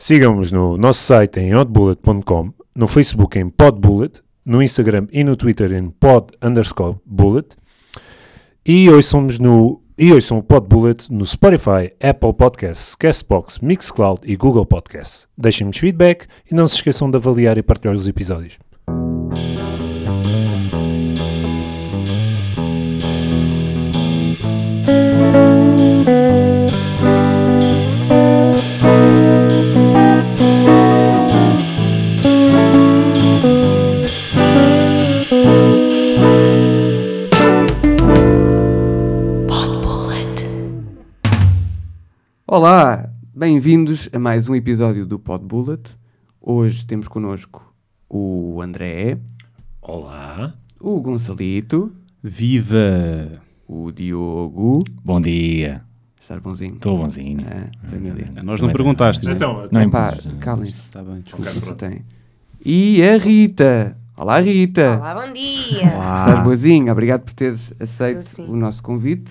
Sigam-nos no nosso site em oddbullet.com, no Facebook em podbullet, no Instagram e no Twitter em pod_bullet e ouçam o Podbullet no Spotify, Apple Podcasts, Castbox, Mixcloud e Google Podcasts. Deixem-nos feedback e não se esqueçam de avaliar e partilhar os episódios. Olá, bem-vindos a mais um episódio do Podbullet. Hoje temos connosco o André. Olá. O Gonçalito. Viva! O Diogo. Bom dia. Estás bonzinho? Estou bonzinho. Família. Nós não perguntaste, né? Então, Não Pá, importa. calem-se. Está bem, desculpa. Ok, Já pronto. tem. E a Rita. Olá, Rita. Olá, bom dia! Estás boazinha? Obrigado por teres aceito Tô sim. o nosso convite.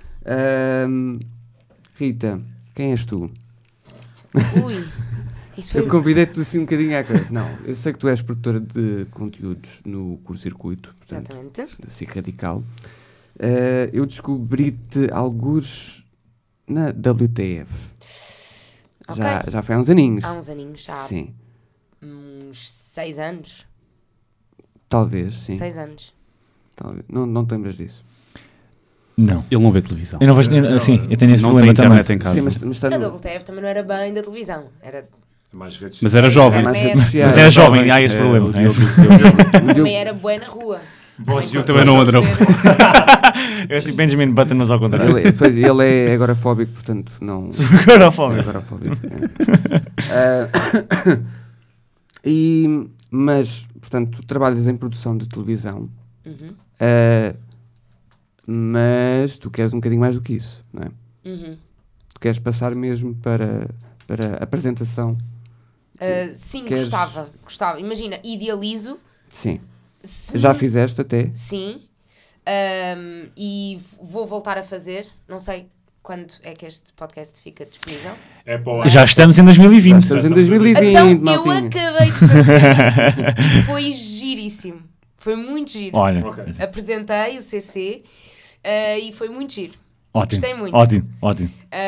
Rita, quem és tu? Ui, isso foi... Eu convidei-te assim um bocadinho à coisa. Não, eu sei que tu és produtora de conteúdos no Curto-Circuito, portanto, Exatamente. da SIC Radical. Eu descobri-te algures na WTF. Ok. Já foi há uns aninhos. Há uns aninhos, já há Sim, uns 6 anos. talvez, sim. 6 anos. Talvez. Não te lembras disso? Não. Ele não vê televisão. Eu não vejo. Sim, eu tenho esse Não problema tem também. internet em casa. Sim, mas está A no... WTF também não era bem da televisão. Era... Mas era jovem. mais Internet. redes sociais. Mas era jovem, há esse problema. o há esse Diogo- Também era bué na rua. Eu também não ando na rua. É tipo Benjamin Button, mas ao contrário. Ele é agorafóbico, portanto, não... Agora É fome. agorafóbico. Mas, portanto, tu trabalhas em produção de televisão, Uhum, mas tu queres um bocadinho mais do que isso, não é? uhum. Tu queres passar mesmo para apresentação. Sim, Queres- gostava. Imagina, idealizo. Sim. Se... Já fizeste até. Sim. E vou voltar a fazer. Não sei quando é que este podcast fica disponível. Já estamos em 2020. Já estamos em 2020, Então, eu maltinha. acabei de fazer e foi giríssimo. Foi muito giro. Olha, Apresentei o CC e foi muito giro. ótimo. Gostei muito. Ótimo.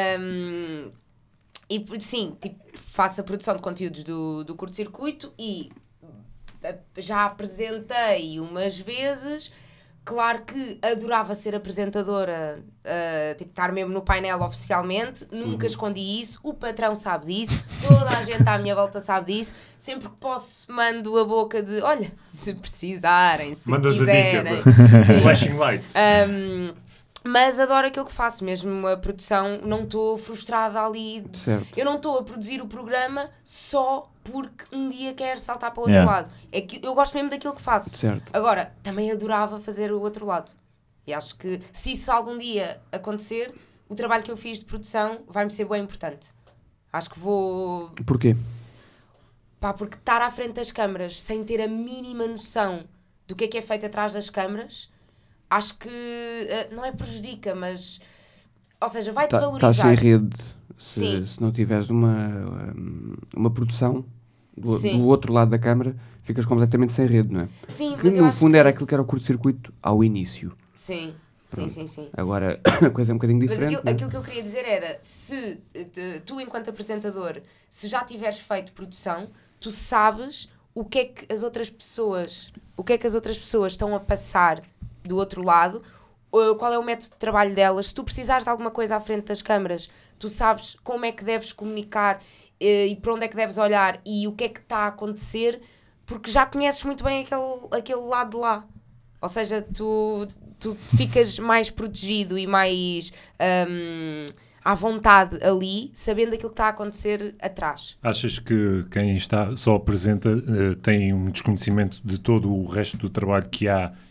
E sim, tipo, faço a produção de conteúdos do curto-circuito e já apresentei umas vezes. Claro que adorava ser apresentadora, tipo, estar mesmo no painel oficialmente, nunca escondi isso, o patrão sabe disso, toda a gente à minha volta sabe disso, sempre que posso mando a boca de, olha, se precisarem, se Mandas a quiserem. dica, Sim. Flashing lights. Mas adoro aquilo que faço, mesmo a produção, não estou frustrada ali. Certo. Eu não estou a produzir o programa só porque um dia quero saltar para o outro Yeah. lado. É que eu gosto mesmo daquilo que faço. Certo. Agora, também adorava fazer o outro lado. E acho que se isso algum dia acontecer, o trabalho que eu fiz de produção vai-me ser bem importante. Acho que vou... Porquê? Pá, porque estar à frente das câmaras sem ter a mínima noção do que é feito atrás das câmaras, acho que não é prejudica, mas... Ou seja, vai-te Estás valorizar. sem rede Sim. se não tiveres uma produção Sim. do outro lado da câmara, ficas completamente sem rede, não é? Sim, Que mas eu no acho fundo que... era aquilo que era o curto-circuito ao início. Sim, sim. Agora a coisa é um bocadinho Mas diferente. não é? aquilo que eu queria dizer era, se tu enquanto apresentador, se já tiveres feito produção, tu sabes o que é que as outras pessoas estão a passar do outro lado, qual é o método de trabalho delas. Se tu precisares de alguma coisa à frente das câmaras, tu sabes como é que deves comunicar e para onde é que deves olhar e o que é que está a acontecer, porque já conheces muito bem aquele lado de lá. Ou seja, tu ficas mais protegido e mais à vontade ali, sabendo aquilo que está a acontecer atrás. Achas que quem só apresenta tem um desconhecimento de todo o resto do trabalho que há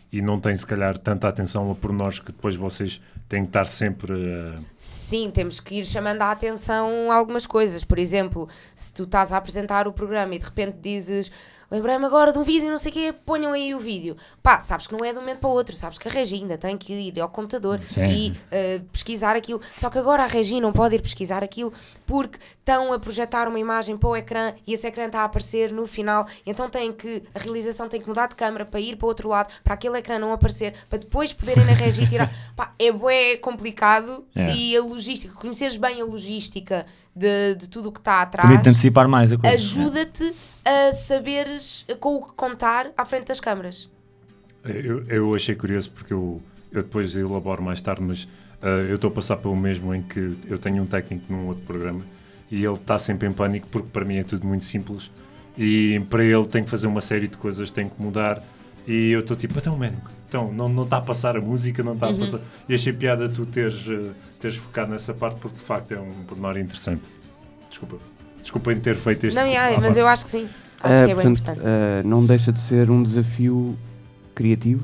e não têm, se calhar, tanta atenção a pormenores que depois vocês têm que estar sempre a... Sim, temos que ir chamando a atenção a algumas coisas. Por exemplo, se tu estás a apresentar o programa e de repente dizes lembrei-me agora de um vídeo, não sei o quê, ponham aí o vídeo. Pá, sabes que não é de um momento para o outro, sabes que a Regi ainda tem que ir ao computador e pesquisar aquilo. Só que agora a Regi não pode ir pesquisar aquilo porque estão a projetar uma imagem para o ecrã e esse ecrã está a aparecer no final. Então a realização tem que mudar de câmara para ir para o outro lado, para aquele ecrã não aparecer, para depois poderem na Regi tirar. Pá, é bué complicado e a logística, conheceres bem a logística de tudo o que está atrás, permite antecipar mais a coisa. Ajuda-te a saberes com o que contar à frente das câmaras. Eu achei curioso porque eu depois elaboro mais tarde, mas eu estou a passar pelo mesmo em que eu tenho um técnico num outro programa e ele está sempre em pânico porque para mim é tudo muito simples e para ele tem que fazer uma série de coisas, tem que mudar e eu estou tipo, então não está a passar a música, não está a passar... E achei piada tu teres focado nessa parte porque de facto é um pormenor interessante. Desculpa em ter feito este... Não, mas eu acho que sim. Acho que é bem importante. Não deixa de ser um desafio criativo.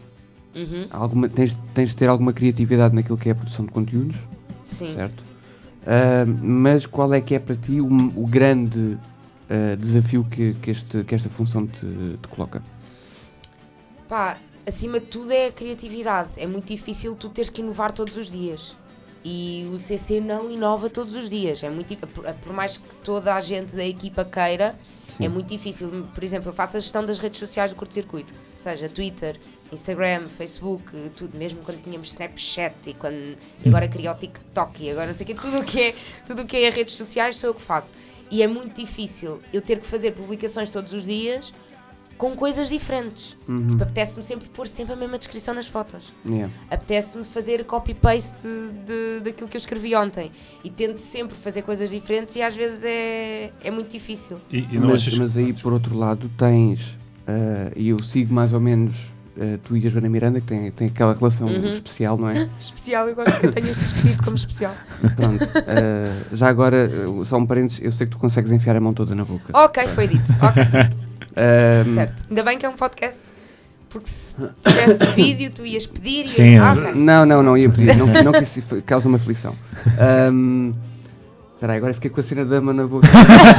Tens de ter alguma criatividade naquilo que é a produção de conteúdos. Sim. Certo? Mas qual é que é para ti o grande desafio que esta função te coloca? Pá, acima de tudo é a criatividade. É muito difícil tu teres que inovar todos os dias. E o CC não inova todos os dias. É muito, por mais que toda a gente da equipa queira, é muito difícil. Por exemplo, eu faço a gestão das redes sociais do curto-circuito. Ou seja, Twitter, Instagram, Facebook, tudo. Mesmo quando tínhamos Snapchat e agora criou o TikTok e agora não sei o quê. Tudo o que é redes sociais sou eu que faço. E é muito difícil eu ter que fazer publicações todos os dias com coisas diferentes. Tipo, apetece-me sempre pôr sempre a mesma descrição nas fotos. Apetece-me fazer copy-paste daquilo que eu escrevi ontem. E tento sempre fazer coisas diferentes e às vezes é muito difícil. Mas aí, por outro lado, tens... e eu sigo mais ou menos tu e a Joana Miranda, que tem aquela relação especial, não é? Especial, eu gosto que eu tenha este escrito como especial. Pronto. Já agora, só um parênteses, eu sei que tu consegues enfiar a mão toda na boca. Ok, foi dito. Ok. Certo. Ainda bem que é um podcast, porque se tivesse vídeo tu ias pedir e sim, okay. Não ia pedir, não que isso cause uma aflição. Espera aí, agora fiquei com a cena da mão na boca.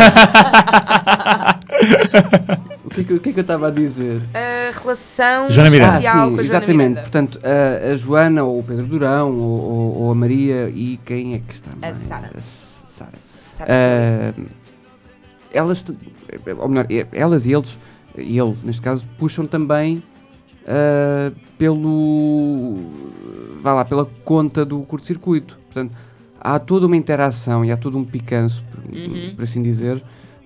O que é que eu estava a dizer? A relação Joana Miranda. especial sim, com a Joana exatamente. Miranda. Portanto, a Joana ou o Pedro Durão ou a Maria e quem é que está? A Sara. Sara. Elas, ou melhor, elas e eles, e ele neste caso, puxam também pela conta do curto-circuito. Portanto, há toda uma interação e há todo um picanço, por assim dizer.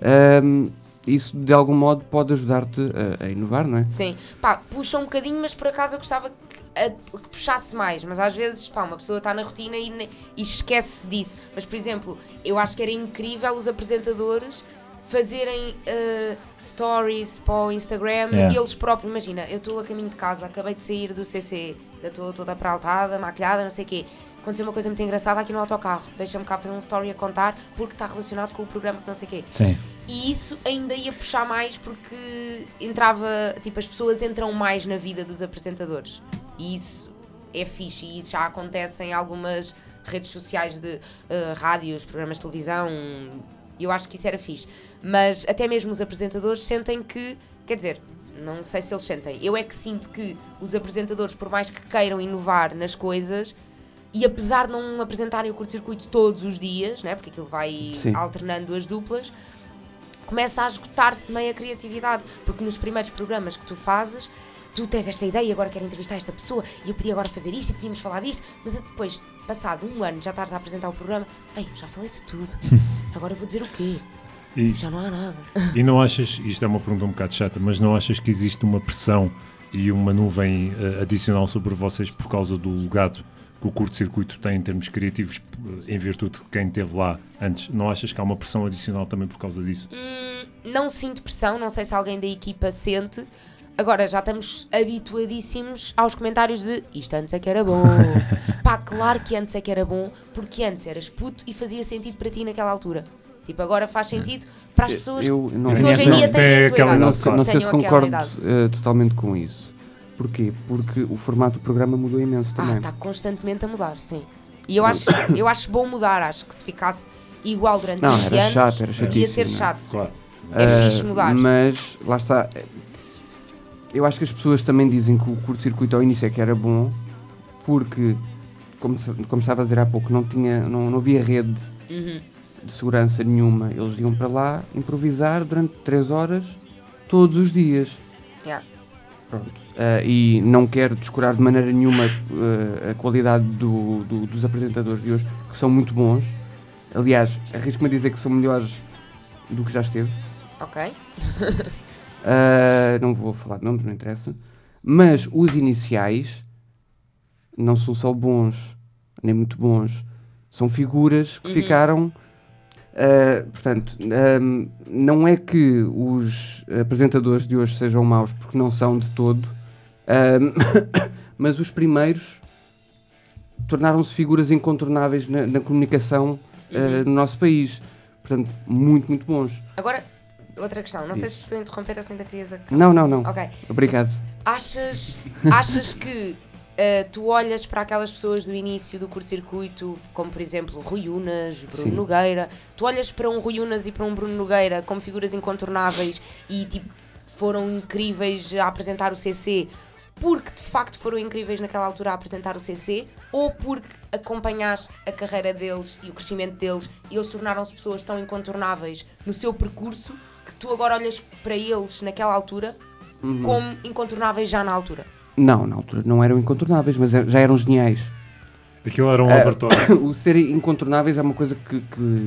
Isso de algum modo pode ajudar-te a inovar, não é? Sim, pá, puxa um bocadinho, mas por acaso eu gostava que puxasse mais, mas às vezes, pá, uma pessoa está na rotina e esquece disso. Mas, por exemplo, eu acho que era incrível os apresentadores fazerem stories para o Instagram, eles próprios. Imagina, eu estou a caminho de casa, acabei de sair do CC, estou toda peraltada, maquilhada, não sei o quê. Aconteceu uma coisa muito engraçada aqui no autocarro, deixa-me cá fazer um story a contar porque está relacionado com o programa que não sei o quê. Sim. E isso ainda ia puxar mais porque entrava, tipo, as pessoas entram mais na vida dos apresentadores e isso é fixe e isso já acontece em algumas redes sociais de rádios, programas de televisão. Eu acho que isso era fixe, mas até mesmo os apresentadores sentem que, quer dizer, não sei se eles sentem, eu é que sinto que os apresentadores, por mais que queiram inovar nas coisas, e apesar de não apresentarem o curto-circuito todos os dias, né, porque aquilo vai alternando as duplas, começa a esgotar-se meio a criatividade, porque nos primeiros programas que tu fazes, tu tens esta ideia e agora quero entrevistar esta pessoa e eu podia agora fazer isto e podíamos falar disto, mas depois, passado um ano, já estás a apresentar o programa, já falei de tudo, agora eu vou dizer o quê? Já não há nada. E não achas, isto é uma pergunta um bocado chata, mas não achas que existe uma pressão e uma nuvem adicional sobre vocês por causa do legado que o curto-circuito tem em termos criativos, em virtude de quem esteve lá antes? Não achas que há uma pressão adicional também por causa disso? Não sinto pressão, não sei se alguém da equipa sente. Agora já estamos habituadíssimos aos comentários de isto antes é que era bom. Pá, claro que antes é que era bom, porque antes eras puto e fazia sentido para ti naquela altura. Tipo, agora faz sentido para as pessoas que hoje em dia têm a tua idade. Não sei se concordo totalmente com isso. Porquê? Porque o formato do programa mudou imenso também. Está constantemente a mudar, sim. E eu acho bom mudar, acho que se ficasse igual durante 20 era anos, chato, era ia chatíssimo, ser não é? chato. Claro. É fixe mudar. Mas, lá está, eu acho que as pessoas também dizem que o curto-circuito ao início é que era bom, porque, como estava a dizer há pouco, não havia rede Uhum. de segurança nenhuma. Eles iam para lá improvisar durante 3 horas, todos os dias. Yeah. Pronto. E não quero descurar de maneira nenhuma a qualidade dos apresentadores de hoje, que são muito bons. Aliás, arrisco-me a dizer que são melhores do que já esteve. Ok. Não vou falar de nomes, não interessa. Mas os iniciais não são só bons, nem muito bons. São figuras que ficaram... portanto, não é que os apresentadores de hoje sejam maus, porque não são de todo, mas os primeiros tornaram-se figuras incontornáveis na comunicação no nosso país. Portanto, muito, muito bons. Agora, outra questão. Não sei se estou a interromper ou se ainda querias acabar. Não. Ok. Obrigado. Achas que tu olhas para aquelas pessoas do início do curto-circuito, como por exemplo o Rui Unas, Bruno Sim. Nogueira, tu olhas para um Rui Unas e para um Bruno Nogueira como figuras incontornáveis e tipo, foram incríveis a apresentar o CC porque de facto foram incríveis naquela altura a apresentar o CC, ou porque acompanhaste a carreira deles e o crescimento deles e eles tornaram-se pessoas tão incontornáveis no seu percurso que tu agora olhas para eles naquela altura como incontornáveis já na altura? Não, na altura não eram incontornáveis, mas já eram geniais. Aquilo era um laboratório. O ser incontornáveis é uma coisa que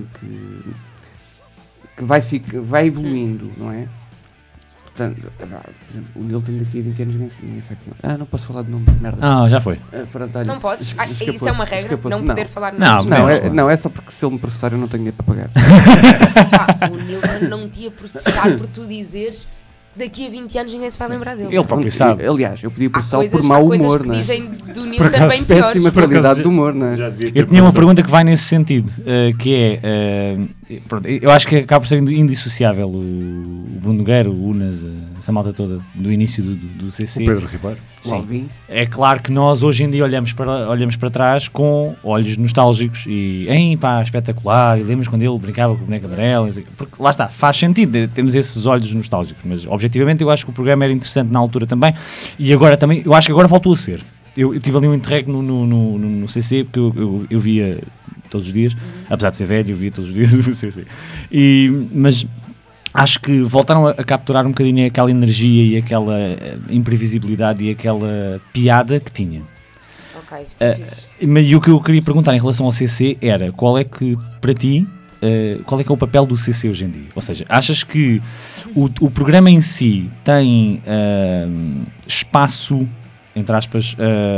vai evoluindo, não é? Portanto, por exemplo, o Nilton daqui a 20 anos ninguém sabe quem é. Não posso falar de nome, merda. Já foi. Pronto, olha, Não podes? escapou-se, Isso é uma regra? escapou-se. Não poder falar Não, nomes? Não, é só porque se ele me processar eu não tenho dinheiro para pagar. Pá, o Nilton não te ia processar por tu dizeres daqui a 20 anos ninguém se vai lembrar dele. Ele próprio sabe. Aliás, eu podia Há processá-lo por coisas, mau coisas humor, que não é? dizem do Nilton bem piores. Péssima qualidade de humor, não é? Eu tinha uma pergunta que vai nesse sentido, que é, pronto, eu acho que acaba por ser indissociável o Bruno Nogueira, o Unas, essa malta toda do início do CC. O Pedro Ribeiro. Sim. É claro que nós hoje em dia olhamos para trás com olhos nostálgicos e pá, espetacular, e lembras quando ele brincava com a boneca amarela, porque lá está, faz sentido, temos esses olhos nostálgicos, mas objetivamente eu acho que o programa era interessante na altura também, e agora também, eu acho que agora voltou a ser. Eu tive ali um interregno no CC, porque eu via todos os dias, apesar de ser velho, eu via todos os dias no CC. Mas acho que voltaram a capturar um bocadinho aquela energia e aquela imprevisibilidade e aquela piada que tinha. Ok, isso é fixe. E o que eu queria perguntar em relação ao CC era, qual é que, para ti, qual é que é o papel do CC hoje em dia? Ou seja, achas que o programa em si tem espaço, entre aspas,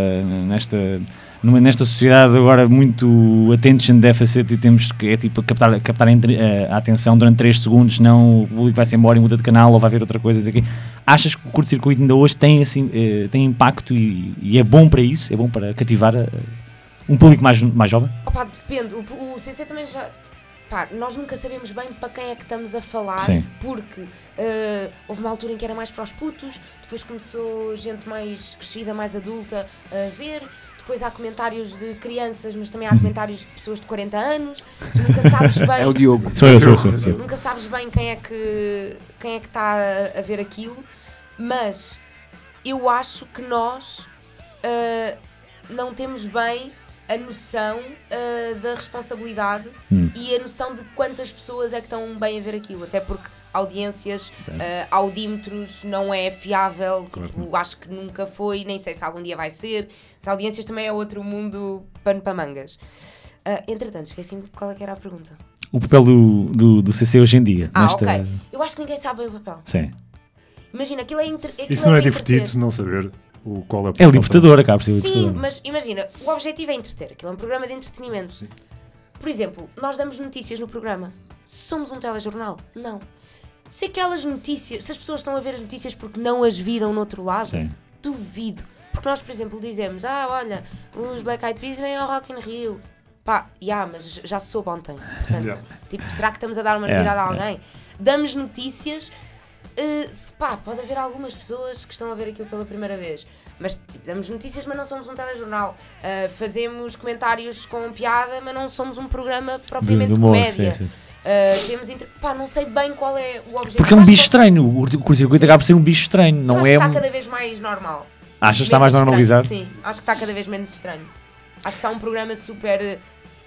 nesta sociedade agora muito attention deficit, e temos que captar a atenção durante 3 segundos, senão o público vai-se embora e muda de canal ou vai ver outra coisa. Aqui. Achas que o curto-circuito ainda hoje tem, assim, tem impacto e é bom para isso? É bom para cativar um público mais jovem? Opa, depende. O CC também já... Pá, nós nunca sabemos bem para quem é que estamos a falar. Sim. Porque houve uma altura em que era mais para os putos, depois começou gente mais crescida, mais adulta a ver, depois há comentários de crianças, mas também há comentários de pessoas de 40 anos, tu nunca sabes bem... É o Diogo. Sou eu. Nunca sabes bem quem é que está a ver aquilo, mas eu acho que nós não temos bem a noção da responsabilidade e a noção de quantas pessoas é que estão bem a ver aquilo, até porque audiências, audímetros não é fiável, tipo, acho que nunca foi, nem sei se algum dia vai ser. As audiências também é outro mundo, pano para mangas. Entretanto, esqueci-me qual é que era a pergunta. O papel do CC hoje em dia. Ok. Eu acho que ninguém sabe bem o papel. Sim. Imagina, aquilo é Isso não é divertido, não saber qual é o É libertador, acaba por ser Sim, libertador. mas imagina, o objetivo é entreter, aquilo é um programa de entretenimento. Sim. Por exemplo, nós damos notícias no programa. Somos um telejornal? Não. Se aquelas notícias, se as pessoas estão a ver as notícias porque não as viram no outro lado, Sim. duvido. Porque nós, por exemplo, dizemos, olha, os Black Eyed Peas vêm ao Rock in Rio. Pá, mas já se soube ontem. Portanto, tipo, será que estamos a dar uma novidade a alguém? Damos notícias Pode haver algumas pessoas que estão a ver aquilo pela primeira vez, mas tipo, damos notícias, mas não somos um telejornal. Fazemos comentários com piada, mas não somos um programa propriamente de comédia. Sim. Temos não sei bem qual é o objetivo. Porque é um bicho estranho, o curto-circuito acaba por ser um bicho estranho, não acho é? Que está cada vez mais normal. Achas que está mais normalizado? Sim, acho que está cada vez menos estranho. Acho que está um programa super...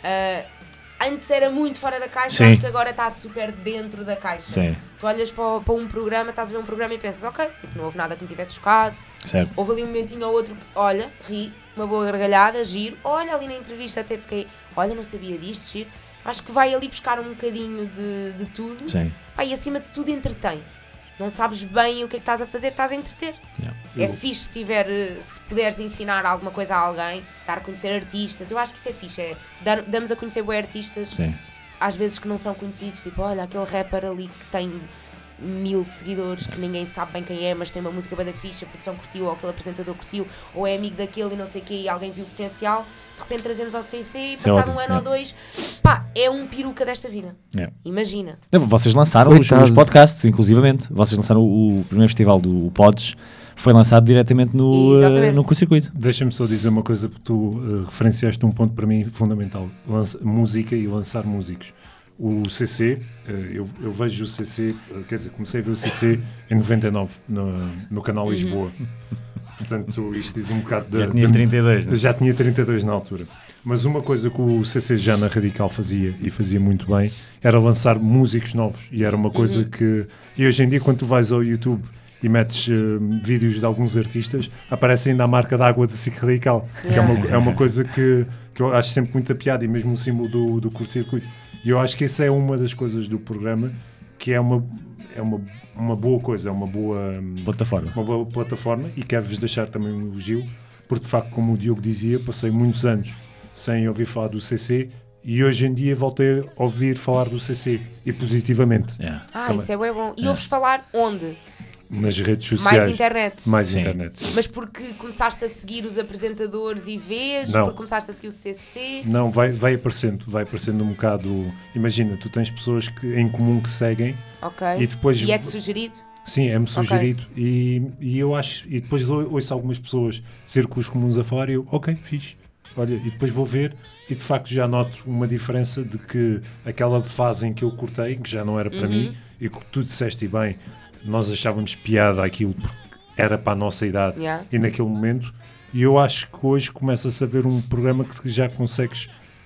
antes era muito fora da caixa, acho que agora está super dentro da caixa. Sim. Tu olhas para um programa, estás a ver um programa e pensas, ok, tipo, não houve nada que me tivesse chocado. Certo. Houve ali um momentinho ou outro que, olha, ri, uma boa gargalhada, giro. Olha, ali na entrevista até fiquei, olha, não sabia disto, giro. Acho que vai ali buscar um bocadinho de tudo. Sim. E acima de tudo entretém. Não sabes bem o que é que estás a fazer, estás a entreter. É fixe se puderes ensinar alguma coisa a alguém, dar a conhecer artistas. Eu acho que isso é fixe, damos a conhecer bons artistas. Sim. Às vezes que não são conhecidos, tipo, olha, aquele rapper ali que tem 1000 seguidores, que ninguém sabe bem quem é, mas tem uma música bem da ficha, a produção curtiu, ou aquele apresentador curtiu, ou é amigo daquele e não sei o quê, e alguém viu o potencial, de repente trazemos ao CC e passado um ano ou dois, é um peruca desta vida. Imagina. Vocês lançaram os podcasts, inclusivamente. Vocês lançaram o primeiro festival do Pods, foi lançado diretamente no curto-circuito. Deixa-me só dizer uma coisa, porque tu referenciaste um ponto para mim fundamental, música e lançar músicos. O CC, eu vejo o CC, quer dizer, comecei a ver o CC em 99, no canal Lisboa. Portanto, isto diz um bocado Já tinha 32, né? Já tinha 32 na altura. Mas uma coisa que o CC já na Radical fazia, e fazia muito bem, era lançar músicos novos. E era uma coisa que... E hoje em dia, quando tu vais ao YouTube e metes vídeos de alguns artistas, aparece ainda a marca d'água da SIC Radical, que é uma coisa que eu acho sempre muita piada, e mesmo o símbolo do curto-circuito. E eu acho que essa é uma das coisas do programa, que é uma boa coisa, é uma boa plataforma, e quero-vos deixar também um elogio, porque de facto, como o Diogo dizia, passei muitos anos sem ouvir falar do CC, e hoje em dia voltei a ouvir falar do CC, e positivamente. Isso é bem bom. E ouves falar onde? Nas redes sociais. Mais internet. Sim. Mas porque começaste a seguir os apresentadores e vês? Não. Porque começaste a seguir o CC? Não, vai aparecendo um bocado... Imagina, tu tens pessoas em comum que seguem. Ok. E é-te sugerido? Sim, é-me sugerido. Okay. E eu acho... E depois ouço algumas pessoas, círculos comuns a falar, e eu, ok, fixe. Olha, e depois vou ver, e de facto já noto uma diferença de que aquela fase em que eu cortei, que já não era para mim, e que tu disseste bem... Nós achávamos piada aquilo porque era para a nossa idade e naquele momento, e eu acho que hoje começa-se a ver um programa que já consegues,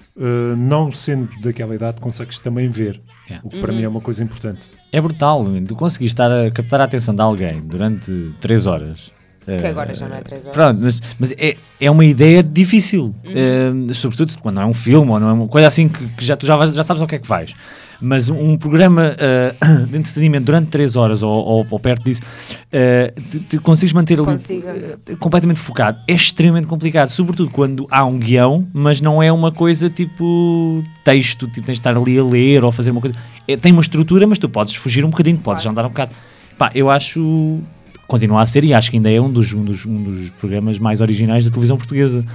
não sendo daquela idade, consegues também ver, o que para mim é uma coisa importante. É brutal, tu conseguis estar a captar a atenção de alguém durante 3 horas. Que agora já não é 3 horas. Pronto, mas é uma ideia difícil, sobretudo quando não é um filme ou não é uma coisa assim que tu já sabes ao que é que vais. Mas um programa de entretenimento durante 3 horas ou perto disso, te consegues manter ali completamente focado. É extremamente complicado, sobretudo quando há um guião, mas não é uma coisa tipo texto, tipo tens de estar ali a ler ou fazer uma coisa. Tem uma estrutura, mas tu podes fugir um bocadinho, podes andar um bocado. Eu acho... Continua a ser, e acho que ainda é um dos programas mais originais da televisão portuguesa.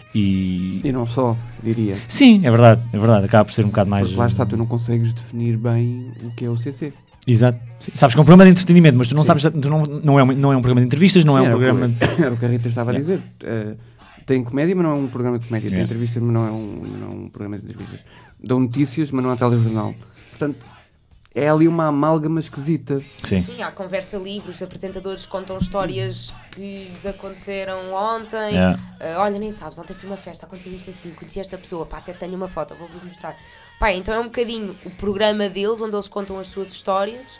E não só, diria. Sim, é verdade, acaba por ser um bocado mais... Porque lá está, tu não consegues definir bem o que é o CC. Exato. Sim, sabes que é um programa de entretenimento, mas tu não sabes, não é um programa de entrevistas, não é um programa... Era o que a Rita estava a dizer. Tem comédia, mas não é um programa de comédia. Tem entrevistas, mas não é um programa de entrevistas. Dão notícias, mas não há telejornal. Portanto, é ali uma amálgama esquisita. Sim, há conversa livre, os apresentadores contam histórias que lhes aconteceram ontem. Olha, nem sabes, ontem fui uma festa, aconteceu isto assim, conheci esta pessoa, até tenho uma foto, vou-vos mostrar. Então é um bocadinho o programa deles, onde eles contam as suas histórias,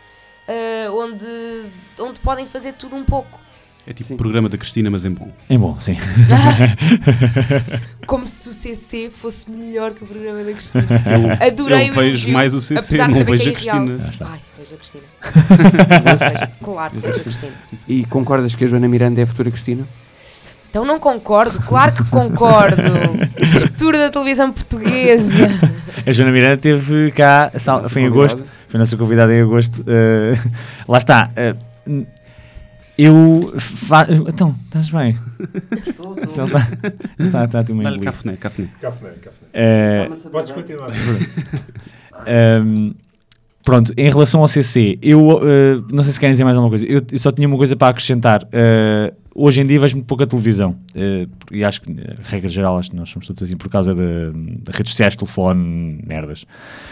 onde podem fazer tudo um pouco. É tipo o programa da Cristina, mas em bom. Em bom, sim. Como se o CC fosse melhor que o programa da Cristina. Adorei eu vejo mais o CC, não vejo a Cristina. Vejo a Cristina. Claro que vejo a Cristina. E concordas que a Joana Miranda é a futura Cristina? Então não concordo, claro que concordo. Futuro da televisão portuguesa. A Joana Miranda esteve cá, foi em agosto, foi a nossa convidada em agosto. Lá está. Então, estás bem? Está tu meio Café. Podes continuar. Pronto, em relação ao CC, eu não sei se querem dizer mais alguma coisa. Eu só tinha uma coisa para acrescentar. Hoje em dia vejo muito pouca televisão. E acho que, regra geral, acho que nós somos todos assim por causa de redes sociais, telefone, merdas.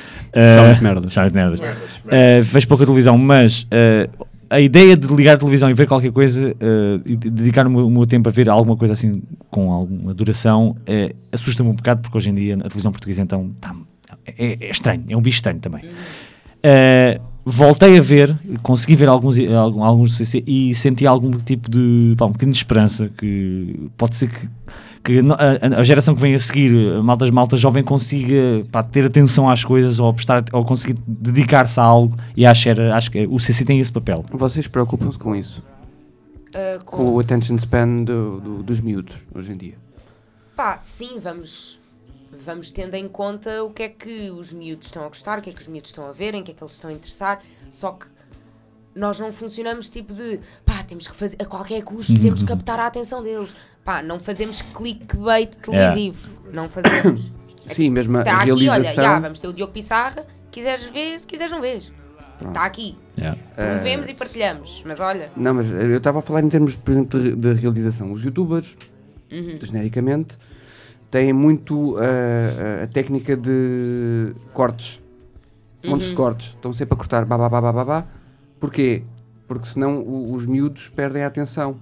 Merdas. Vejo pouca televisão, mas a ideia de ligar a televisão e ver qualquer coisa e dedicar o meu tempo a ver alguma coisa assim com alguma duração assusta-me um bocado, porque hoje em dia a televisão portuguesa então é estranho, é um bicho estranho também. Voltei a ver, consegui ver alguns do CC e senti algum tipo de um bocadinho de esperança, que pode ser que a geração que vem a seguir, a malta jovem, consiga ter atenção às coisas ou conseguir dedicar-se a algo, e acho que o CC tem esse papel. Vocês preocupam-se com isso? Com o attention span dos miúdos hoje em dia? Sim, vamos tendo em conta o que é que os miúdos estão a gostar, o que é que os miúdos estão a ver, em que é que eles estão a interessar, só que nós não funcionamos tipo de temos que fazer, a qualquer custo temos que captar a atenção deles. Não fazemos clickbait televisivo, não fazemos. Sim, mesmo a realização... aqui, olha, vamos ter o Diogo Pissarra, quiseres ver, se quiseres não vês. Está aqui. Promovemos e partilhamos, mas olha... Não, mas eu estava a falar em termos, por exemplo, de realização. Os youtubers, genericamente, têm muito a técnica de cortes. Montes de cortes. Estão sempre a cortar Porquê? Porque senão os miúdos perdem a atenção.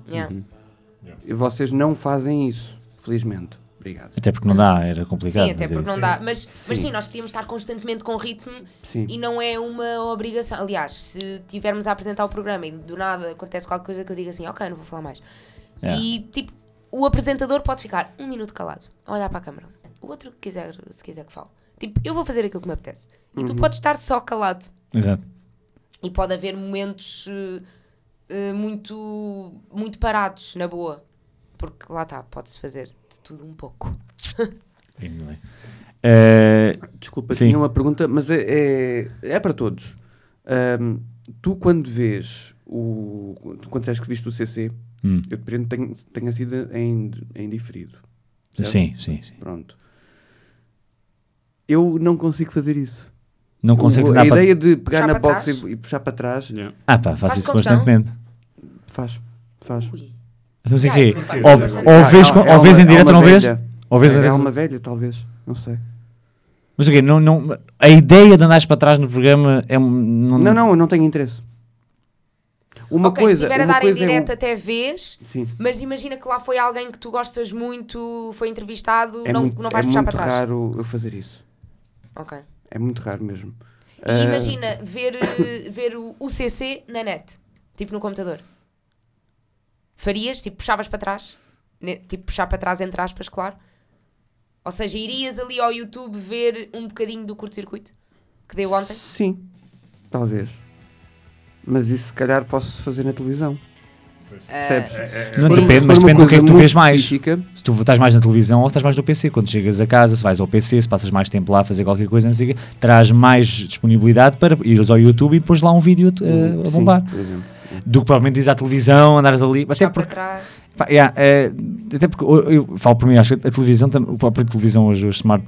E vocês não fazem isso, felizmente. Obrigado. Até porque não dá, era complicado. Sim, até porque não dá. Mas sim, nós podíamos estar constantemente com ritmo e não é uma obrigação. Aliás, se estivermos a apresentar o programa e do nada acontece qualquer coisa que eu diga assim, ok, não vou falar mais. E tipo, o apresentador pode ficar 1 minuto calado, a olhar para a câmara. O outro, se quiser que fale. Tipo, eu vou fazer aquilo que me apetece. E tu podes estar só calado. Exato. E pode haver momentos muito, muito parados, na boa. Porque lá está, pode-se fazer de tudo um pouco. Desculpa, tinha uma pergunta, mas é para todos. Tu quando vês quando disseste que viste o CC, eu dependo que tenha sido em diferido. Certo? Sim. Pronto. Eu não consigo fazer isso. Não consegues A ideia de pegar na box trás? e puxar para trás... Faço isso constantemente. Faz. Não sei o quê. Ou vês em direto ou não vês? É alma velha, talvez. Não sei. Mas o quê? A ideia de andares para trás no programa é... Não, eu não tenho interesse. Se estiver a dar em direto até vês, mas imagina que lá foi alguém que tu gostas muito, foi entrevistado, não vais puxar para trás. É muito raro eu fazer isso. Ok. É muito raro mesmo. E imagina ver o CC na net, tipo no computador. Farias? Tipo, puxavas para trás? Tipo, puxar para trás entre aspas, claro. Ou seja, irias ali ao YouTube ver um bocadinho do curto-circuito que deu ontem? Sim, talvez. Mas isso se calhar posso fazer na televisão. Percebes? Não depende, mas depende do que é que tu vês mais. Se tu estás mais na televisão ou estás mais no PC. Quando chegas a casa, se vais ao PC, se passas mais tempo lá a fazer qualquer coisa, não sei o quê, terás mais disponibilidade para ires ao YouTube e pôs lá um vídeo a bombar. Por exemplo. Do que provavelmente ires à televisão, andares ali. Até porque eu falo por mim, acho que a televisão, a própria televisão hoje, os Smart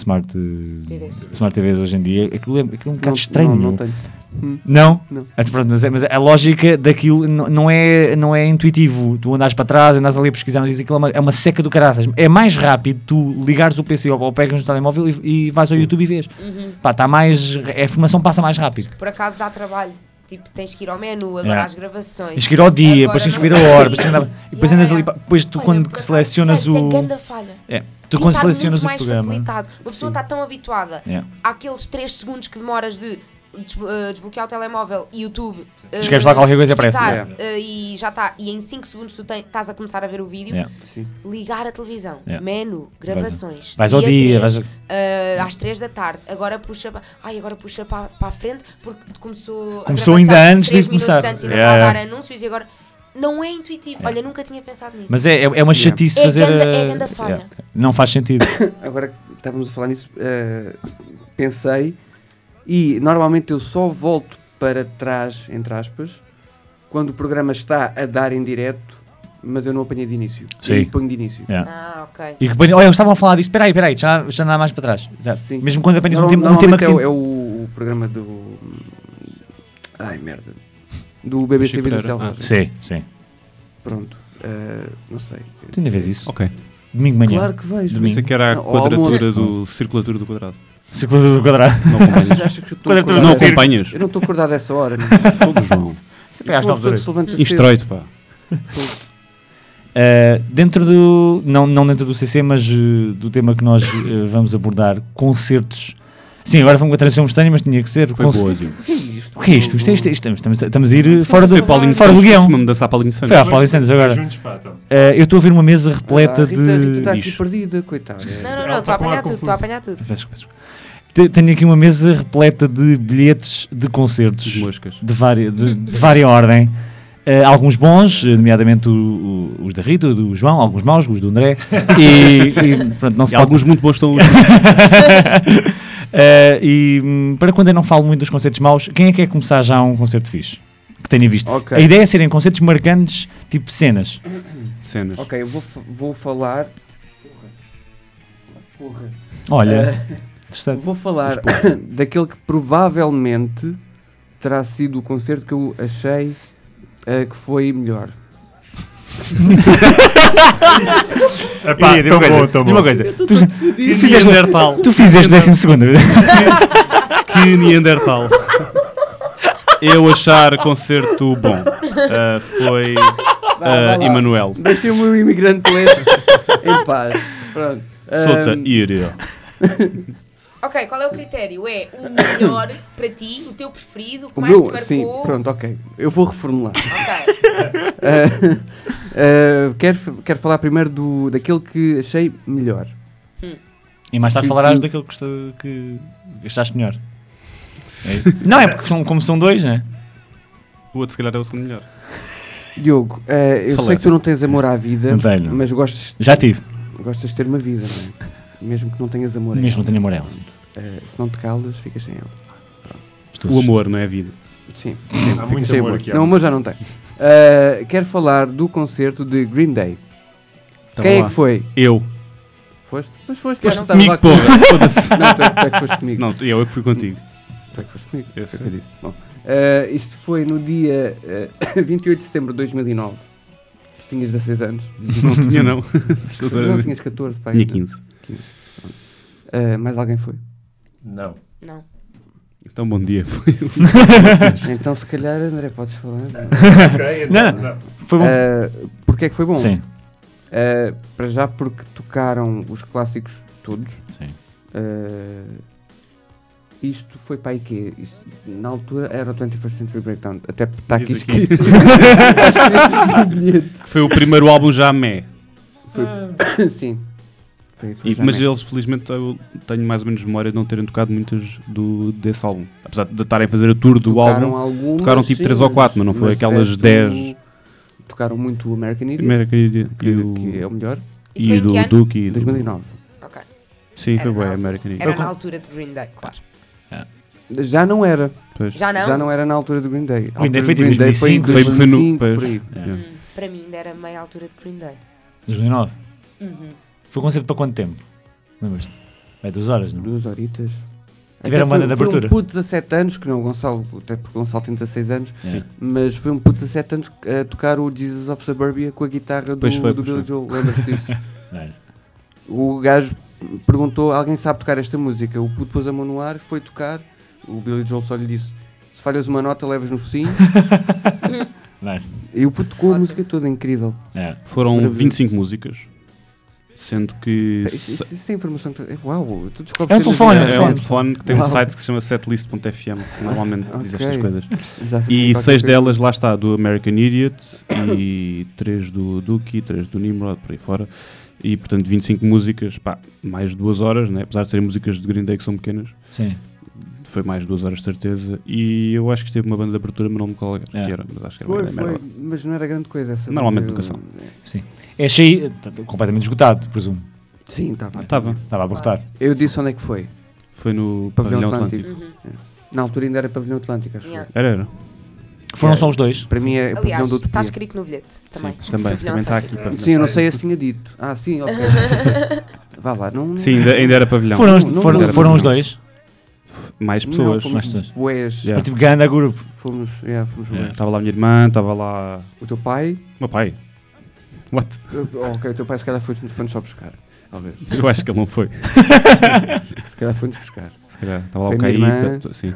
TVs hoje em dia, aquilo é um bocado estranho. Não tenho. Não? Mas a lógica daquilo não é intuitivo. Tu andas para trás, andas ali a pesquisar, mas aquilo é uma seca do caraças. É mais rápido tu ligares o PC ou pegas no telemóvel e vais ao YouTube e vês. Está mais, a informação passa mais rápido. Por acaso dá trabalho. Tipo, tens que ir ao menu, agora às gravações. Tens que ir ao dia, depois tens que ir a hora, depois andas ali, depois tu quando selecionas o... Tu quando selecionas o programa... Facilitado. Uma pessoa está tão habituada àqueles 3 segundos que demoras de desbloquear o telemóvel e YouTube, escreves lá qualquer coisa e aparece e já está, e em 5 segundos tu estás a começar a ver o vídeo. Ligar a televisão, menu, gravações, vais ao dia, às 3 da tarde, agora puxa para a frente porque começou ainda antes de começar, antes, ainda está a dar anúncios e agora não é intuitivo. Olha, nunca tinha pensado nisso, mas é uma chatice fazer grande falha. Não faz sentido. Agora estávamos a falar nisso, pensei. E normalmente eu só volto para trás, entre aspas, quando o programa está a dar em direto, mas eu não apanhei de início. Sim. E ponho de início. Ok. E olha, eles estavam a falar disto, espera aí, já não dá mais para trás. Sim. Mesmo quando apanhas um tema que... é o programa do Ai, merda. Do BBC Chico Vida Pereira. Selvagem. Sim. Pronto. Não sei. Tu ainda vês isso? Ok. Domingo de manhã. Claro que vejo. Domingo. Pensei que era a Não, ao quadratura almoço. circulatura do quadrado. Circulador do quadrado. Não acompanhas. Mas achas que eu estou Quadratura acordado do Não circo. acompanhas. Eu não estou acordado a essa hora. Não. Todo João. Você pegaste Uma na pessoa altura. que se levanta cedo. Instruído, pá. Dentro do... Não dentro do CC, mas do tema que nós vamos abordar, concertos. Sim, agora foi uma transição estranha, mas tinha que ser. Foi boa, Diogo. O que é isto? O que é isto? Estamos a ir fora do Paulinho fora do Santos. guião. Costuma-me dançar Paulinho Santos. Foi a Paulinho Santos agora. Juntos, pá, então. Eu estou a ver uma mesa repleta A Rita está de... aqui perdida, coitada. Não, estou a apanhar tudo, estou a apanhar tudo. Peço desculpa. Tenho aqui uma mesa repleta de bilhetes de concertos Dos moscas. de vária ordem. Alguns bons, nomeadamente os da Rita, do João, alguns maus, os do André. E pronto, não se E pode... alguns muito bons estão... Para quando eu não falo muito dos concertos maus, quem é que quer começar já um concerto fixe? Que tenha visto. Ok. A ideia é serem concertos marcantes, tipo cenas. cenas. Ok, eu vou falar. Porra. Olha, interessante. Vou falar daquele que provavelmente terá sido o concerto que eu achei que foi melhor. Epá, Diz tão bom, tão uma bom. coisa. Neandertal. Tu fizeste 12º. Que Neandertal. Eu achar concerto bom. Foi Vá lá. Emanuel. Deixei-me o imigrante leste em paz. Pronto. Solta Íria. Ok, qual é o critério? É o melhor para ti, o teu preferido, o que O mais te meu, marcou? sim, pronto, ok. Eu vou reformular. Ok. Quero falar primeiro daquele que achei melhor. E mais tarde falarás daquele que achaste melhor. É isso? Não, é porque como são dois, né? O outro, se calhar, é o segundo melhor. Diogo, eu sei Falece. que tu não tens amor à vida, Não tenho. mas gostas Já tive. de ter uma vida, não é? Mesmo que não tenhas amor a Mesmo não ela. tenho amor a ela. Sim. Se não te calas, ficas sem ela. O amor, não é a vida. Sim, Há ficas muito sem amor aqui, há Não, muito. amor já não tem. Quero falar do concerto de Green Day. Então Quem vá é lá. que foi? Eu. Foste? Mas foste. Foste eu não estava comigo, lá porra. Foda-se. Não, tu é que foste comigo. Não, eu é que fui contigo. Tu é que foste comigo. Eu Foi o sei. que eu disse. Bom, isto foi no dia 28 de setembro de 2009. Tu tinhas 16 anos. Não tinha, não. Não, tinhas 14, pá. Tinha ainda. 15. Mais alguém foi? Não. Não. Então, bom dia. Então, se calhar, André, podes falar. Ok, então, Não. Foi bom. Porquê é que foi bom? Sim. Para já porque tocaram os clássicos todos. Sim. Isto foi para aí quê? Isto, na altura era o 21st Century Breakdown. Até está aqui Diz aqui. escrito. Que foi o primeiro álbum já mé. Sim. Foi Mas já eles, felizmente, eu tenho mais ou menos memória de não terem tocado muitas desse álbum. Apesar de estarem a fazer a tour do álbum. algumas, tocaram tipo sim, 3 ou 4, mas não foi aquelas 10. Tocaram muito o American Idiot, American Idiot que é o melhor. Isso foi e em que do ano? Duke e do... 2009. Ok. Sim, Era foi na bem, altura. American Idiot. Era na altura de Green Day, claro. Já não era. Pois. Já não? Já não era na altura do Green Day. Green Day A foi altura em do Green Day foi em 2005, foi no- 2005, pois. por aí. Yeah. Para mim ainda era meia altura de Green Day. 2009. Uhum. Foi concerto para quanto tempo? Lembras-te? É 2 horas, não? 2 horitas. Tiveram Até banda de abertura? Foi um puto de 17 anos, que não o Gonçalo, até porque o Gonçalo tem 16 anos, Sim. mas foi um puto de 17 anos a tocar o Jesus of Suburbia com a guitarra Pois foi, do pois Billy foi. Joel. Lembras-te disso? Nice. O gajo perguntou, alguém sabe tocar esta música? O puto pôs a mão no ar, foi tocar, o Billy Joel só lhe disse, se falhas uma nota levas no focinho, Nice. e o puto tocou a música toda, incrível. É. Foram Maravilha. 25 músicas. Sendo que... Isso é informação que... Uau, tu descobres É um coisas telefone, interessantes. É um telefone que tem um Uau. site que se chama setlist.fm, que normalmente diz Ok. estas coisas. Já fiz E qualquer 6 coisa. delas, lá está, do American Idiot, e 3 do Dookie, 3 do Nimrod, por aí fora. E, portanto, 25 músicas, pá, mais de 2 horas, né? Apesar de serem músicas de Green Day que são pequenas, Sim. foi mais de 2 horas de certeza. E eu acho que teve uma banda de abertura, mas não me lembro qual É. que era, mas acho que era Foi, uma merda. mas não era grande coisa essa. Normalmente banda. nunca são. Sim. É cheio, completamente esgotado, presumo. Sim, estava. Estava, Estava a abortar. Eu disse onde é que foi. foi no Pavilhão Pavilhão Atlântico. Atlântico. Uhum. Na altura ainda era Pavilhão Atlântico, acho. Yeah. Era. Foram É. só os dois. Para mim é Pavilhão Aliás, do está Utopia. escrito no bilhete também. Sim, também está aqui. Pavilhão Para... Sim, eu não sei se tinha dito. Ah, sim, ok. Vá lá, não... Sim, ainda era Pavilhão. Foram, Não, foram, não, foram não. os dois. Mais pessoas. Não, Mais fomos pessoas. bués. Yeah. Tipo, ganda grupo. Fomos bués. Estava lá a minha irmã, estava lá O teu pai... o meu pai. What? Ok, o teu pai se calhar foi-nos só buscar. Talvez. Eu acho que ele não foi. Se calhar foi-nos buscar. Se calhar estava lá Foi o a minha irmã. Caíta. Assim.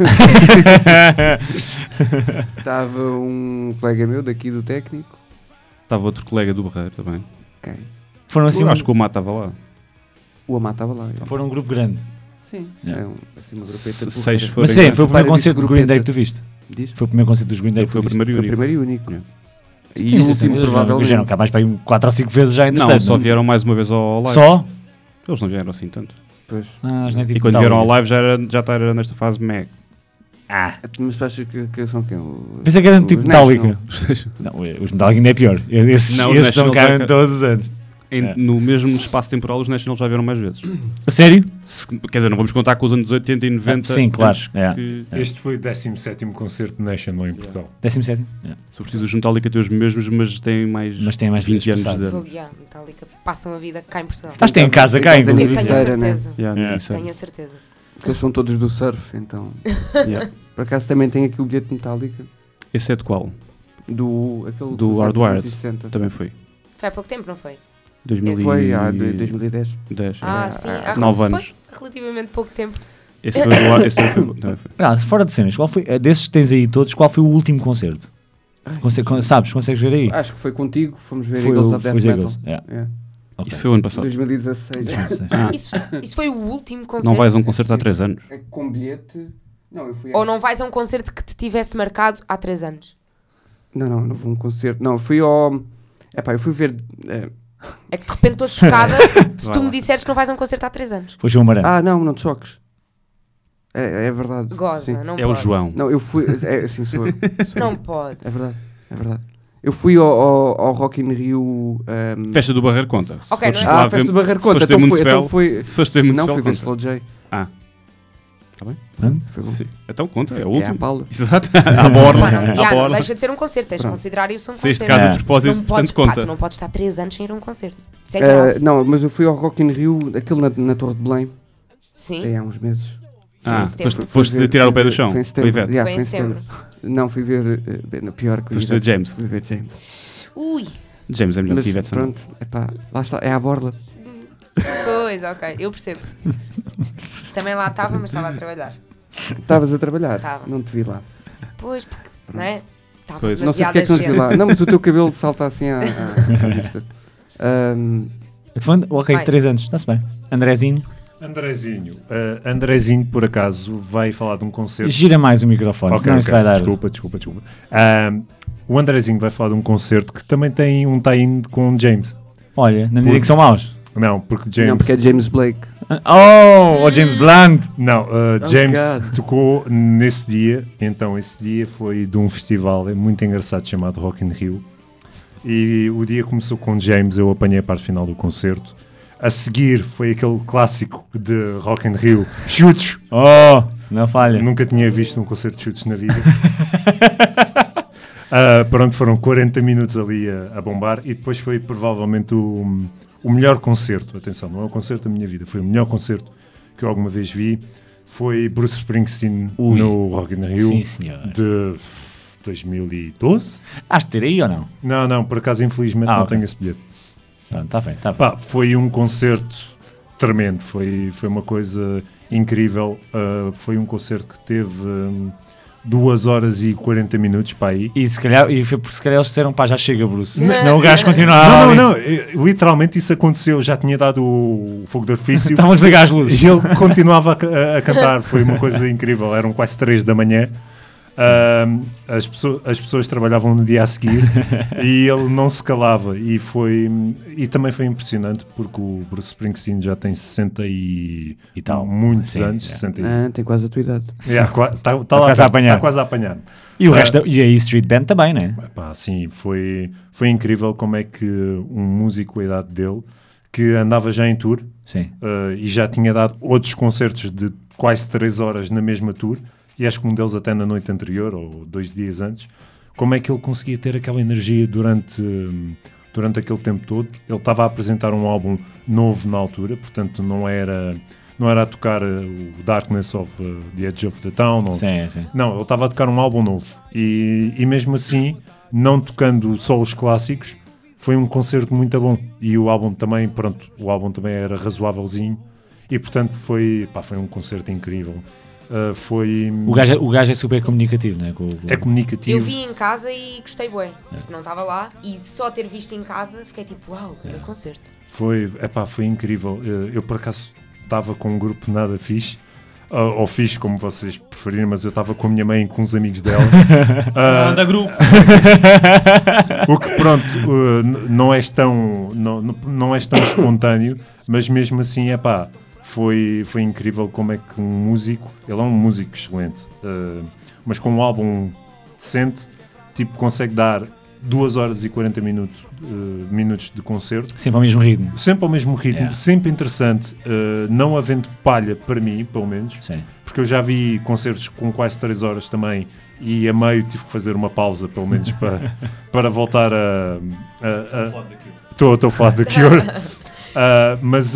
Estava um colega meu daqui do técnico. Estava outro colega do Barreiro também. Quem? Foram assim, Eu acho que o Mato estava lá. O Amar estava lá. foram um grupo grande. Sim. Yeah. É assim uma grupeta de Seis porreira. foram. Mas sim, foi o Para primeiro disso, concerto do Green Day grupeta. que tu viste. Diz? Foi o primeiro concerto dos Green Day que Foi tu o viste. primeiro e Foi o único. primeiro e único. Yeah. E Sim, o sim, último eles provavelmente. vieram cá mais para aí 4 ou 5 vezes já, Não, entretanto. só vieram mais uma vez ao live. Só? Eles não vieram assim tanto. Pois. Ah, não é tipo E quando vieram ao Metallica. live já era nesta fase mega. Ah, Mas tu achas que são quem? pensei que era Os tipo National. Metallica. Não, os Metallica ainda é pior. Esses, Não, os esses estão National cá já- todos os anos. No mesmo espaço temporal, os National já vieram mais vezes. A sério? Quer dizer, não vamos contar com os anos 80 e 90. Sim, claro. antes É. que- Este foi o 17º concerto de National em Portugal. 17? Se for preciso, os Metallica têm os mesmos, mas têm mais, Mas tem mais 20 anos passado. de Fogo, yeah, Metallica passam a vida cá em Portugal. Estás em casa cá, Em casa Eu inclusive. tenho a Terceira, né? certeza. Yeah, Yeah. isso é. Tenho a certeza. Porque eles são todos do surf, então. Yeah. Por acaso também tem aqui o bilhete Metallica Esse é de qual? aquele Do dos Hardwired. 1960. Também foi. Foi há pouco tempo, não foi? 2010. Foi há 2010. Ah, É, sim. há Há 9 foi anos. relativamente pouco tempo. Esse foi do esse também foi. Ah, fora de cenas, qual foi, desses que tens aí todos, qual foi o último concerto? Sabes, consegues ver aí? Acho que foi contigo, fomos ver Foi Eagles o- of Death foi os Metal. Eagles, yeah. Yeah. Ok. Isso foi o ano passado. 2016. Ah, Isso foi o último concerto? não vais a um concerto há 3 anos. É com bilhete. Não, eu fui. Ou não vais a um concerto que te tivesse marcado há 3 anos? Não fui a um concerto. Não, fui ao. Epá, eu fui ver. É que de repente estou chocada se tu Vai me lá. disseres que não vais a um concerto há 3 anos. Foi João Marante. Não te choques. É verdade. Goza, Sim. não É o pode. João. Não, eu fui. Sim, sou eu. Sou eu. Não pode. É verdade. Eu fui ao Rock in Rio. Festa do Barreiro conta. Se Ok, fosses não é? lá a festa ver- do Barreiro se conta. fostes ver Então Municipal- foi. Se fostes ver Não, Municipal, fui ver conta. Slow J. Tá bem? Foi bom. Sim. Então conta, é o É a último. Paula. Exato. À borla. Pá, não, À yeah, não borla. deixa de ser um concerto, tens de Pronto. considerar isso um Se este concerto. caso É. de propósito, Não podes, portanto conta. tu não podes estar 3 anos sem ir a um concerto. Isso é grave. Não, mas eu fui ao Rock in Rio, aquele na Torre de Belém, Sim, há uns meses. Ah, setembro. foste, foste de tirar o pé do chão. Foi em Com o setembro. Ivete. Yeah, Foi em setembro. Não, fui ver. Pior que o Foste a Ivete. James. Fui ver James. Ui, James é melhor Mas que Ivete Sangalo. pronto, epá, lá está, é à borla. pois, ok, eu percebo. Também lá estava, mas estava a trabalhar. Estavas a trabalhar? Tava. Não te vi lá. Pois, porque, não é? Estava Pois. Não sei demasiada porque é que não te vi gente. lá. Não, mas o teu cabelo salta assim à vista. Ok, Mais. 3 anos, está-se bem. Andrezinho, Andrezinho. Andrezinho, por acaso, vai falar de um concerto. gira mais o microfone, Ok, senão isso vai dar. Desculpa. O Andrezinho vai falar de um concerto que também tem um tie-in com James. Olha, não diria que são maus. Não, porque James. Não, porque é James Blake. Oh, o James Blunt! Não, James God. tocou nesse dia. Então, esse dia foi de um festival muito engraçado chamado Rock in Rio. E o dia começou com James. Eu apanhei a parte final do concerto. A seguir foi aquele clássico de Rock in Rio, chutes. Oh, não falha. Nunca tinha visto um concerto de chutes na vida. Pronto, foram 40 minutos ali a bombar. E depois foi provavelmente o melhor concerto. Atenção, não é o concerto da minha vida. Foi o melhor concerto que eu alguma vez vi. Foi Bruce Springsteen Ui. no Rock in Rio Sim, senhor. de 2012. Has de ter aí ou não? Não, por acaso infelizmente não Ok. tenho esse bilhete. Pronto, está bem. Pá, foi um concerto tremendo, foi uma coisa incrível. Foi um concerto que teve 2 horas e 40 minutos para aí. E se calhar eles disseram, pá, já chega, Bruce. Não. Senão o gajo continuava. Não, literalmente isso aconteceu, já tinha dado o fogo de artifício Estavam a desligar as luzes. e ele continuava a cantar, foi uma coisa incrível, eram quase 3 da manhã. As pessoas trabalhavam no dia a seguir e ele não se calava e também foi impressionante porque o Bruce Springsteen já tem 60 e tal. muitos Sim, anos, é. 60 e... Tem quase a tua idade. Está quase a apanhar. Está quase a apanhar. E o resto, e a E Street Band também, né? Epá, sim, foi incrível como é que um músico com a idade dele, que andava já em tour Sim. e já tinha dado outros concertos de quase 3 horas na mesma tour, e acho que um deles até na noite anterior, ou 2 dias antes, como é que ele conseguia ter aquela energia durante aquele tempo todo. Ele estava a apresentar um álbum novo na altura, portanto não era não era a tocar o Darkness of the Edge of the Town. Sim. Não, ele estava a tocar um álbum novo. E mesmo assim, não tocando só os clássicos, foi um concerto muito bom. E o álbum também, o álbum também era razoávelzinho. E portanto foi um concerto incrível. O gajo é super comunicativo, não é? É comunicativo. Eu vi em casa e gostei bué. Tipo, não estava lá e só ter visto em casa fiquei tipo, uau, que concerto. Foi incrível. Eu por acaso estava com um grupo nada fixe, ou fixe como vocês preferirem, mas eu estava com a minha mãe e com uns amigos dela. Da grupo. O que pronto, não és tão espontâneo, mas mesmo assim, foi incrível como é que um músico, ele é um músico excelente, mas com um álbum decente, tipo, consegue dar 2 horas e 40 minutos de concerto. Sempre ao mesmo ritmo. Sempre ao mesmo ritmo, Yeah. sempre interessante, não havendo palha para mim, pelo menos, Sim. porque eu já vi concertos com quase 3 horas também e a meio tive que fazer uma pausa, pelo menos, para voltar a... Estou a falar de Cure. Mas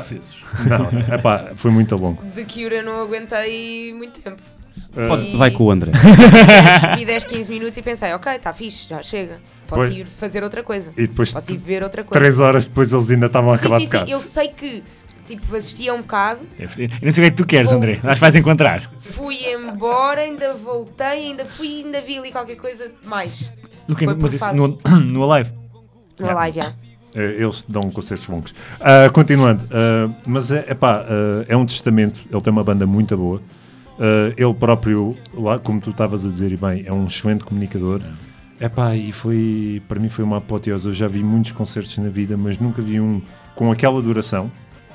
foi muito longo. De Cure eu não aguentei muito tempo. Vai com o André. Vi 10, 15 minutos e pensei, ok, está fixe, já chega. Posso Pois. ir fazer outra coisa. E depois, Posso ir ver outra coisa. 3 horas depois, eles ainda estavam a Sim, acabar sim, de tocar. sim. Eu sei que tipo, assisti a um bocado, Eu não sei o que é que tu queres, André. Acho que vais encontrar. fui embora, ainda voltei, ainda vi ali qualquer coisa mais. Mas por isso fases. no Alive. Na live, já. Eles dão concertos longos. Continuando, mas é um testamento. Ele tem uma banda muito boa. Ele próprio, lá, como tu estavas a dizer, e bem, é um excelente comunicador. E para mim foi uma apoteose. Eu já vi muitos concertos na vida, mas nunca vi um com aquela duração,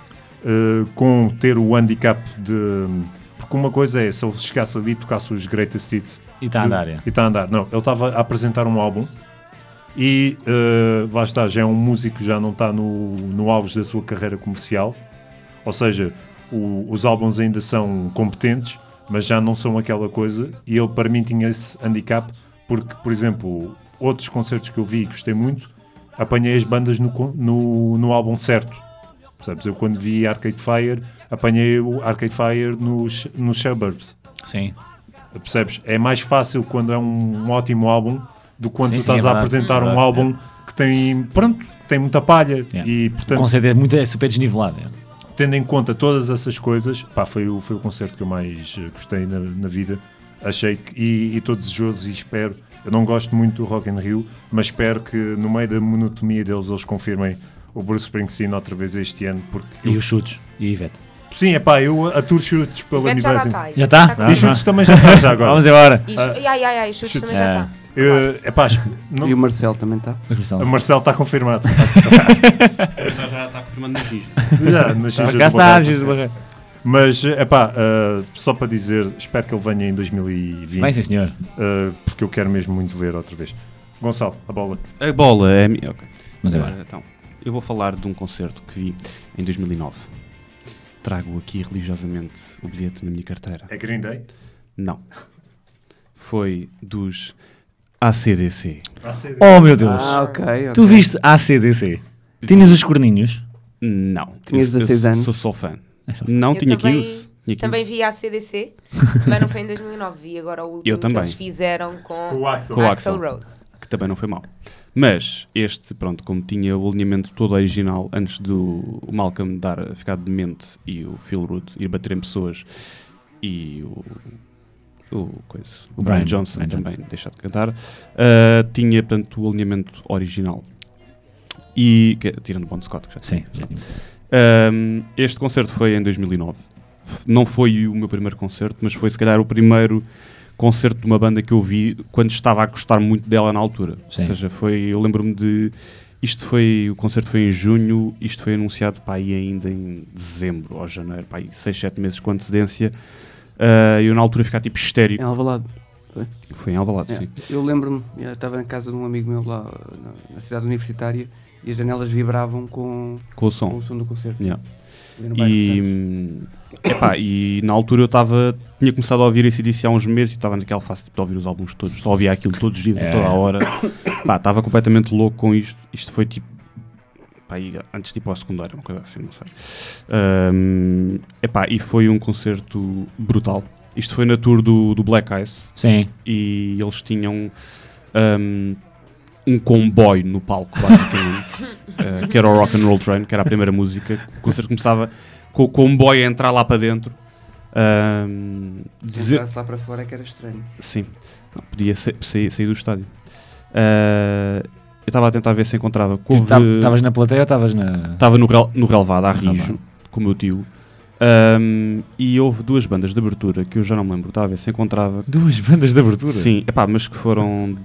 com ter o handicap de... Porque uma coisa é, se ele chegasse ali e tocasse os Greatest Hits... E está a andar, E está a andar. Não, ele estava a apresentar um álbum e lá está, já é um músico, já não está no auge da sua carreira comercial. Ou seja, os álbuns ainda são competentes, mas já não são aquela coisa. E ele, para mim, tinha esse handicap porque, por exemplo, outros concertos que eu vi e gostei muito, apanhei as bandas no álbum certo. Percebes? Eu quando vi Arcade Fire, apanhei o Arcade Fire nos Suburbs. Sim. Percebes? É mais fácil quando é um ótimo álbum do que quando tu estás é a verdade. apresentar É um verdade, álbum que tem muita palha. Yeah. E, O portanto, conceito é super desnivelado. tendo em conta todas essas coisas, foi o concerto que eu mais gostei na vida. Achei que, e estou desejoso e espero, eu não gosto muito do Rock in Rio, mas espero que no meio da monotonia deles eles confirmem o Bruce Springsteen outra vez este ano. Porque E os chutes. E Ivete. sim, eu aturo chutes pela Ivete já Univesing. está. Já está? com- E chutes também já está, já agora. Vamos embora. E os chutes também já está. Não, E o Marcelo também está. a Marcelo está confirmado. Já está confirmando na Giz. Já, nas Xijas Cá do está, Barreiro. Giz do Barreiro. Mas, só para dizer, espero que ele venha em 2020, Bem, sim, senhor. porque eu quero mesmo muito ver outra vez. Gonçalo, a bola. A bola é minha. Ok. Vamos embora. Então, eu vou falar de um concerto que vi em 2009. Trago aqui religiosamente o bilhete na minha carteira. É Green Day? Não. Foi dos AC/DC. Oh, meu Deus. Ok. Tu viste AC/DC? Tinhas os corninhos? Não. Tinhas Eu 16 anos? Sou só fã. É só- Não, Eu tinha também- 15. Tinha 15. Também vi a CDC, mas não foi em 2009. Vi agora o último Eu que também. eles fizeram com o Axl. Com o Axl Axl. Rose. Que também não foi mau. Mas este, pronto, como tinha o alinhamento todo original antes do Malcolm ficar demente e o Phil Root ir bater em pessoas e o Brian Johnson Brian também Johnson. deixar de cantar, tinha, portanto, o alinhamento original. E, tirando o Bon Scott, que já tinha. Sim, já tinha. Este concerto foi em 2009. Não foi o meu primeiro concerto, mas foi se calhar o primeiro concerto de uma banda que eu vi quando estava a gostar muito dela na altura. Sim. Ou seja, eu lembro-me de... O concerto foi em junho, isto foi anunciado para aí ainda em dezembro ou janeiro, para aí 6, 7 meses com antecedência. Eu na altura ficava tipo Em histérico. Alvalade. Foi em Alvalade, É. sim. Eu lembro-me, eu estava na casa de um amigo meu lá na cidade universitária e as janelas vibravam com Com o o som. som do concerto. Yeah. Ali no bairro de Santos. E na altura eu tinha começado a ouvir AC/DC há uns meses e estava naquela fase tipo, de ouvir os álbuns todos, só ouvia aquilo todos os dias, É. toda a hora. Estava completamente louco com isto. Isto foi tipo pá, antes de ir para o secundário, uma coisa assim, não sei. E foi um concerto brutal. Isto foi na tour do Black Eyes. Sim. E eles tinham um comboio no palco, basicamente, que era o Rock and Roll Train, que era a primeira música. O concerto começava com o comboio a entrar lá para dentro. Se entrasse lá para fora é que era estranho. Sim, não, podia sair do estádio. Eu estava a tentar ver se encontrava. Estavas na plateia ou estavas na... Estava no relevado, à Rijo, com o meu tio. E houve 2 bandas de abertura que eu já não me lembro, estava a ver se encontrava. 2 bandas de abertura? Sim, mas que foram...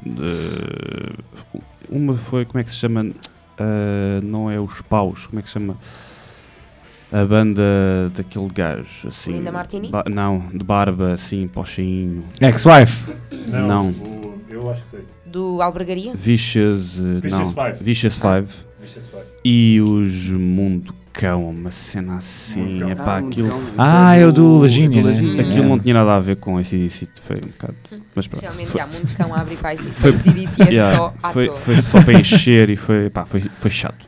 uma foi, como é que se chama? Não é os Paus, como é que se chama? A banda daquele gajo, assim... Linda Martini? Não, de barba, assim, pocheinho. Ex-wife? Não. Eu acho que sei. Do Albergaria? Vicious Five. E os Mundo Cão, uma cena assim, aquilo... é o do Lagínia. Aquilo não tinha nada a ver com esse foi um bocado... Mas pronto. Realmente há muito cão a abrir para esse DC só à toa. Foi só para encher e foi chato.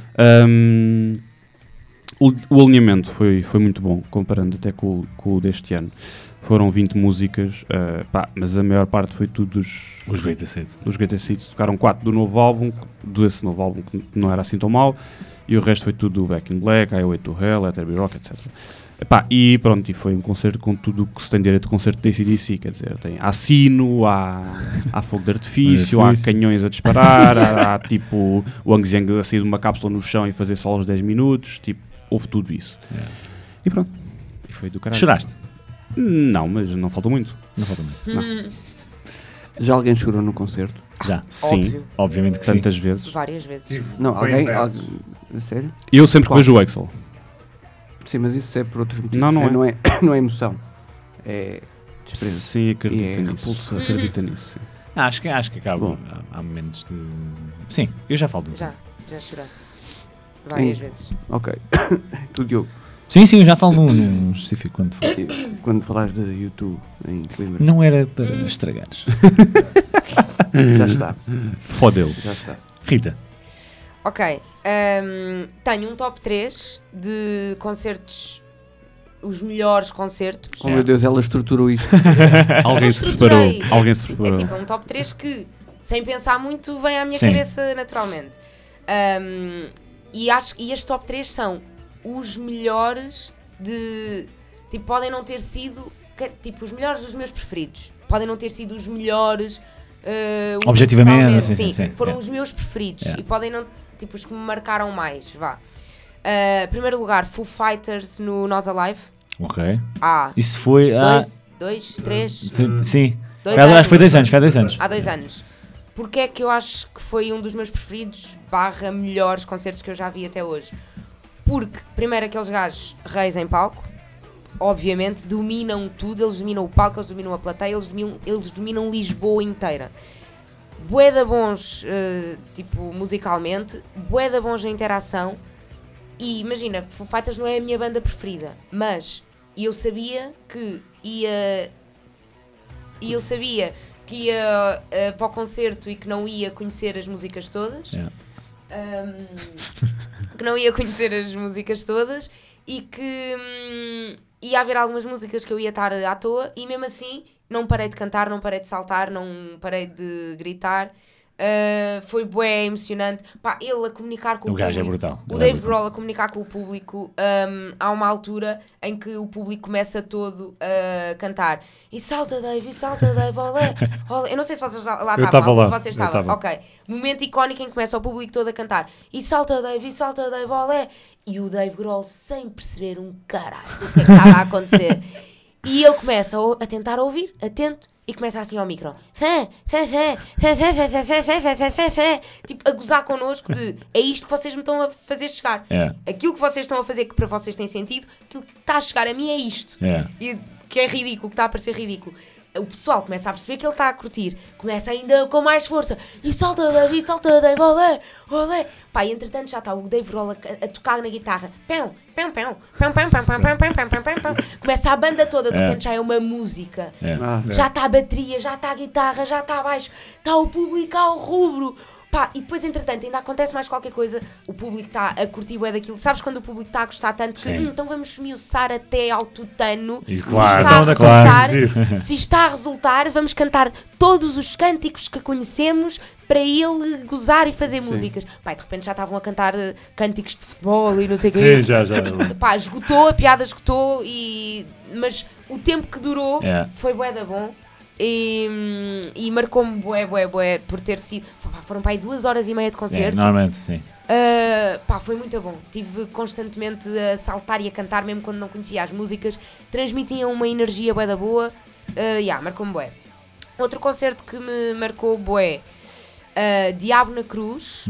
O alinhamento foi muito bom, comparando até com o deste ano. Foram 20 músicas, mas a maior parte foi tudo os Greatest Hits. Dos Greatest Hits. Tocaram 4 do novo álbum, desse novo álbum que não era assim tão mau, e o resto foi tudo do Back in Black, Highway to Hell, Let There Be Rock, etc. E pronto, e foi um concerto com tudo o que se tem direito de concerto de AC/DC, quer dizer, há sino, há fogo de artifício, há canhões a disparar, há tipo o Ang Zhang a sair de uma cápsula no chão e fazer só aos 10 minutos, tipo, houve tudo isso. E pronto, e foi do caralho. Choraste? Não, mas não faltou muito. Não. Já alguém chorou no concerto? Já. Sim, Óbvio. Obviamente que tantas vezes. Várias vezes. Não, alguém... A sério? Eu sempre que vejo o Axl. Sim, mas isso é por outros motivos. Não é. Não é emoção. É desprezo. Sim, acredita E é nisso. repulsa. Acredita nisso, sim. Acho que acaba. Bom. Há momentos de... Sim, eu já falo. Já chorei. Várias vezes. Ok. Tu, Diogo, Sim, eu já falo num específico quando for. quando falaste de YouTube em Coimbra, Não era para estragares. já está. Fodeu. Já está. Rita. Ok. Tenho um top 3 de concertos, os melhores concertos. Oh meu Deus, ela estruturou isto. Alguém se preparou. Alguém se preparou. É tipo um top 3 que, sem pensar muito, vem à minha Sim. cabeça naturalmente. E este top 3 são os melhores de... Tipo, podem não ter sido... Tipo, os melhores dos meus preferidos. Podem não ter sido os melhores... Objetivamente, universalmente. sim. Foram os meus preferidos. Yeah. E podem não... Tipo, os que me marcaram mais, vá. Primeiro lugar, Foo Fighters no Nós Alive. Ok. Há Isso foi há... 3 Sim. Dois Acho que anos. foi 2 anos. Foi 2 anos. Há 2 anos. Porque é que eu acho que foi um dos meus preferidos / melhores concertos que eu já vi até hoje? Porque, primeiro, aqueles gajos reis em palco, obviamente, dominam tudo, eles dominam o palco, eles dominam a plateia, eles dominam Lisboa inteira. Bué da bons, tipo, musicalmente, bué da bons na interação, e imagina, Foo Fighters não é a minha banda preferida, mas eu sabia que ia para o concerto e que não ia conhecer as músicas todas. Yeah. Que não ia conhecer as músicas todas e que ia haver algumas músicas que eu ia estar à toa e mesmo assim não parei de cantar, não parei de saltar, não parei de gritar. Foi bué emocionante. Pá, ele a comunicar com o gajo público. é brutal. O Dave Grohl a comunicar com o público. Há uma altura em que o público começa todo a cantar. E salta Dave, olé, olé. Eu não sei se vocês lá Eu estavam. lá. Vocês estavam. Ok. Momento icónico em que começa o público todo a cantar. E salta Dave, olé. E o Dave Grohl sem perceber um caralho o que é que estava a acontecer. E ele começa a tentar ouvir, atento. E começa assim ao micro. Tipo, a gozar connosco de é isto que vocês me estão a fazer chegar. Yeah. Aquilo que vocês estão a fazer que para vocês tem sentido, aquilo que está a chegar a mim é isto. Yeah. E que é ridículo, que está a parecer ridículo. O pessoal começa a perceber que ele está a curtir, começa ainda com mais força. E salta Dave, olé, olé. Pá, e entretanto já está o Dave Grohl a tocar na guitarra. Pão. Começa a banda toda, de repente já é uma música. Yeah. Já está a bateria, já está a guitarra, já está a baixo, está o público ao rubro. Pá, e depois, entretanto, ainda acontece mais qualquer coisa, o público está a curtir bué daquilo. Sabes quando o público está a gostar tanto que então vamos esmiuçar até ao tutano. Se está a resultar, vamos cantar todos os cânticos que conhecemos para ele gozar e fazer músicas. Pá, de repente já estavam a cantar cânticos de futebol e não sei o quê. Sim, já. Pá, esgotou, a piada esgotou, mas o tempo que durou foi bué da bom. E marcou-me bué por ter sido. Foram para aí 2h30 de concerto. Normalmente, sim. Foi muito bom. Tive constantemente a saltar e a cantar, mesmo quando não conhecia as músicas. Transmitiam uma energia bué da boa. Marcou-me bué. Outro concerto que me marcou bué, Diabo na Cruz.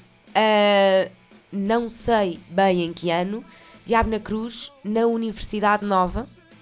Não sei bem em que ano. Diabo na Cruz, na Universidade Nova.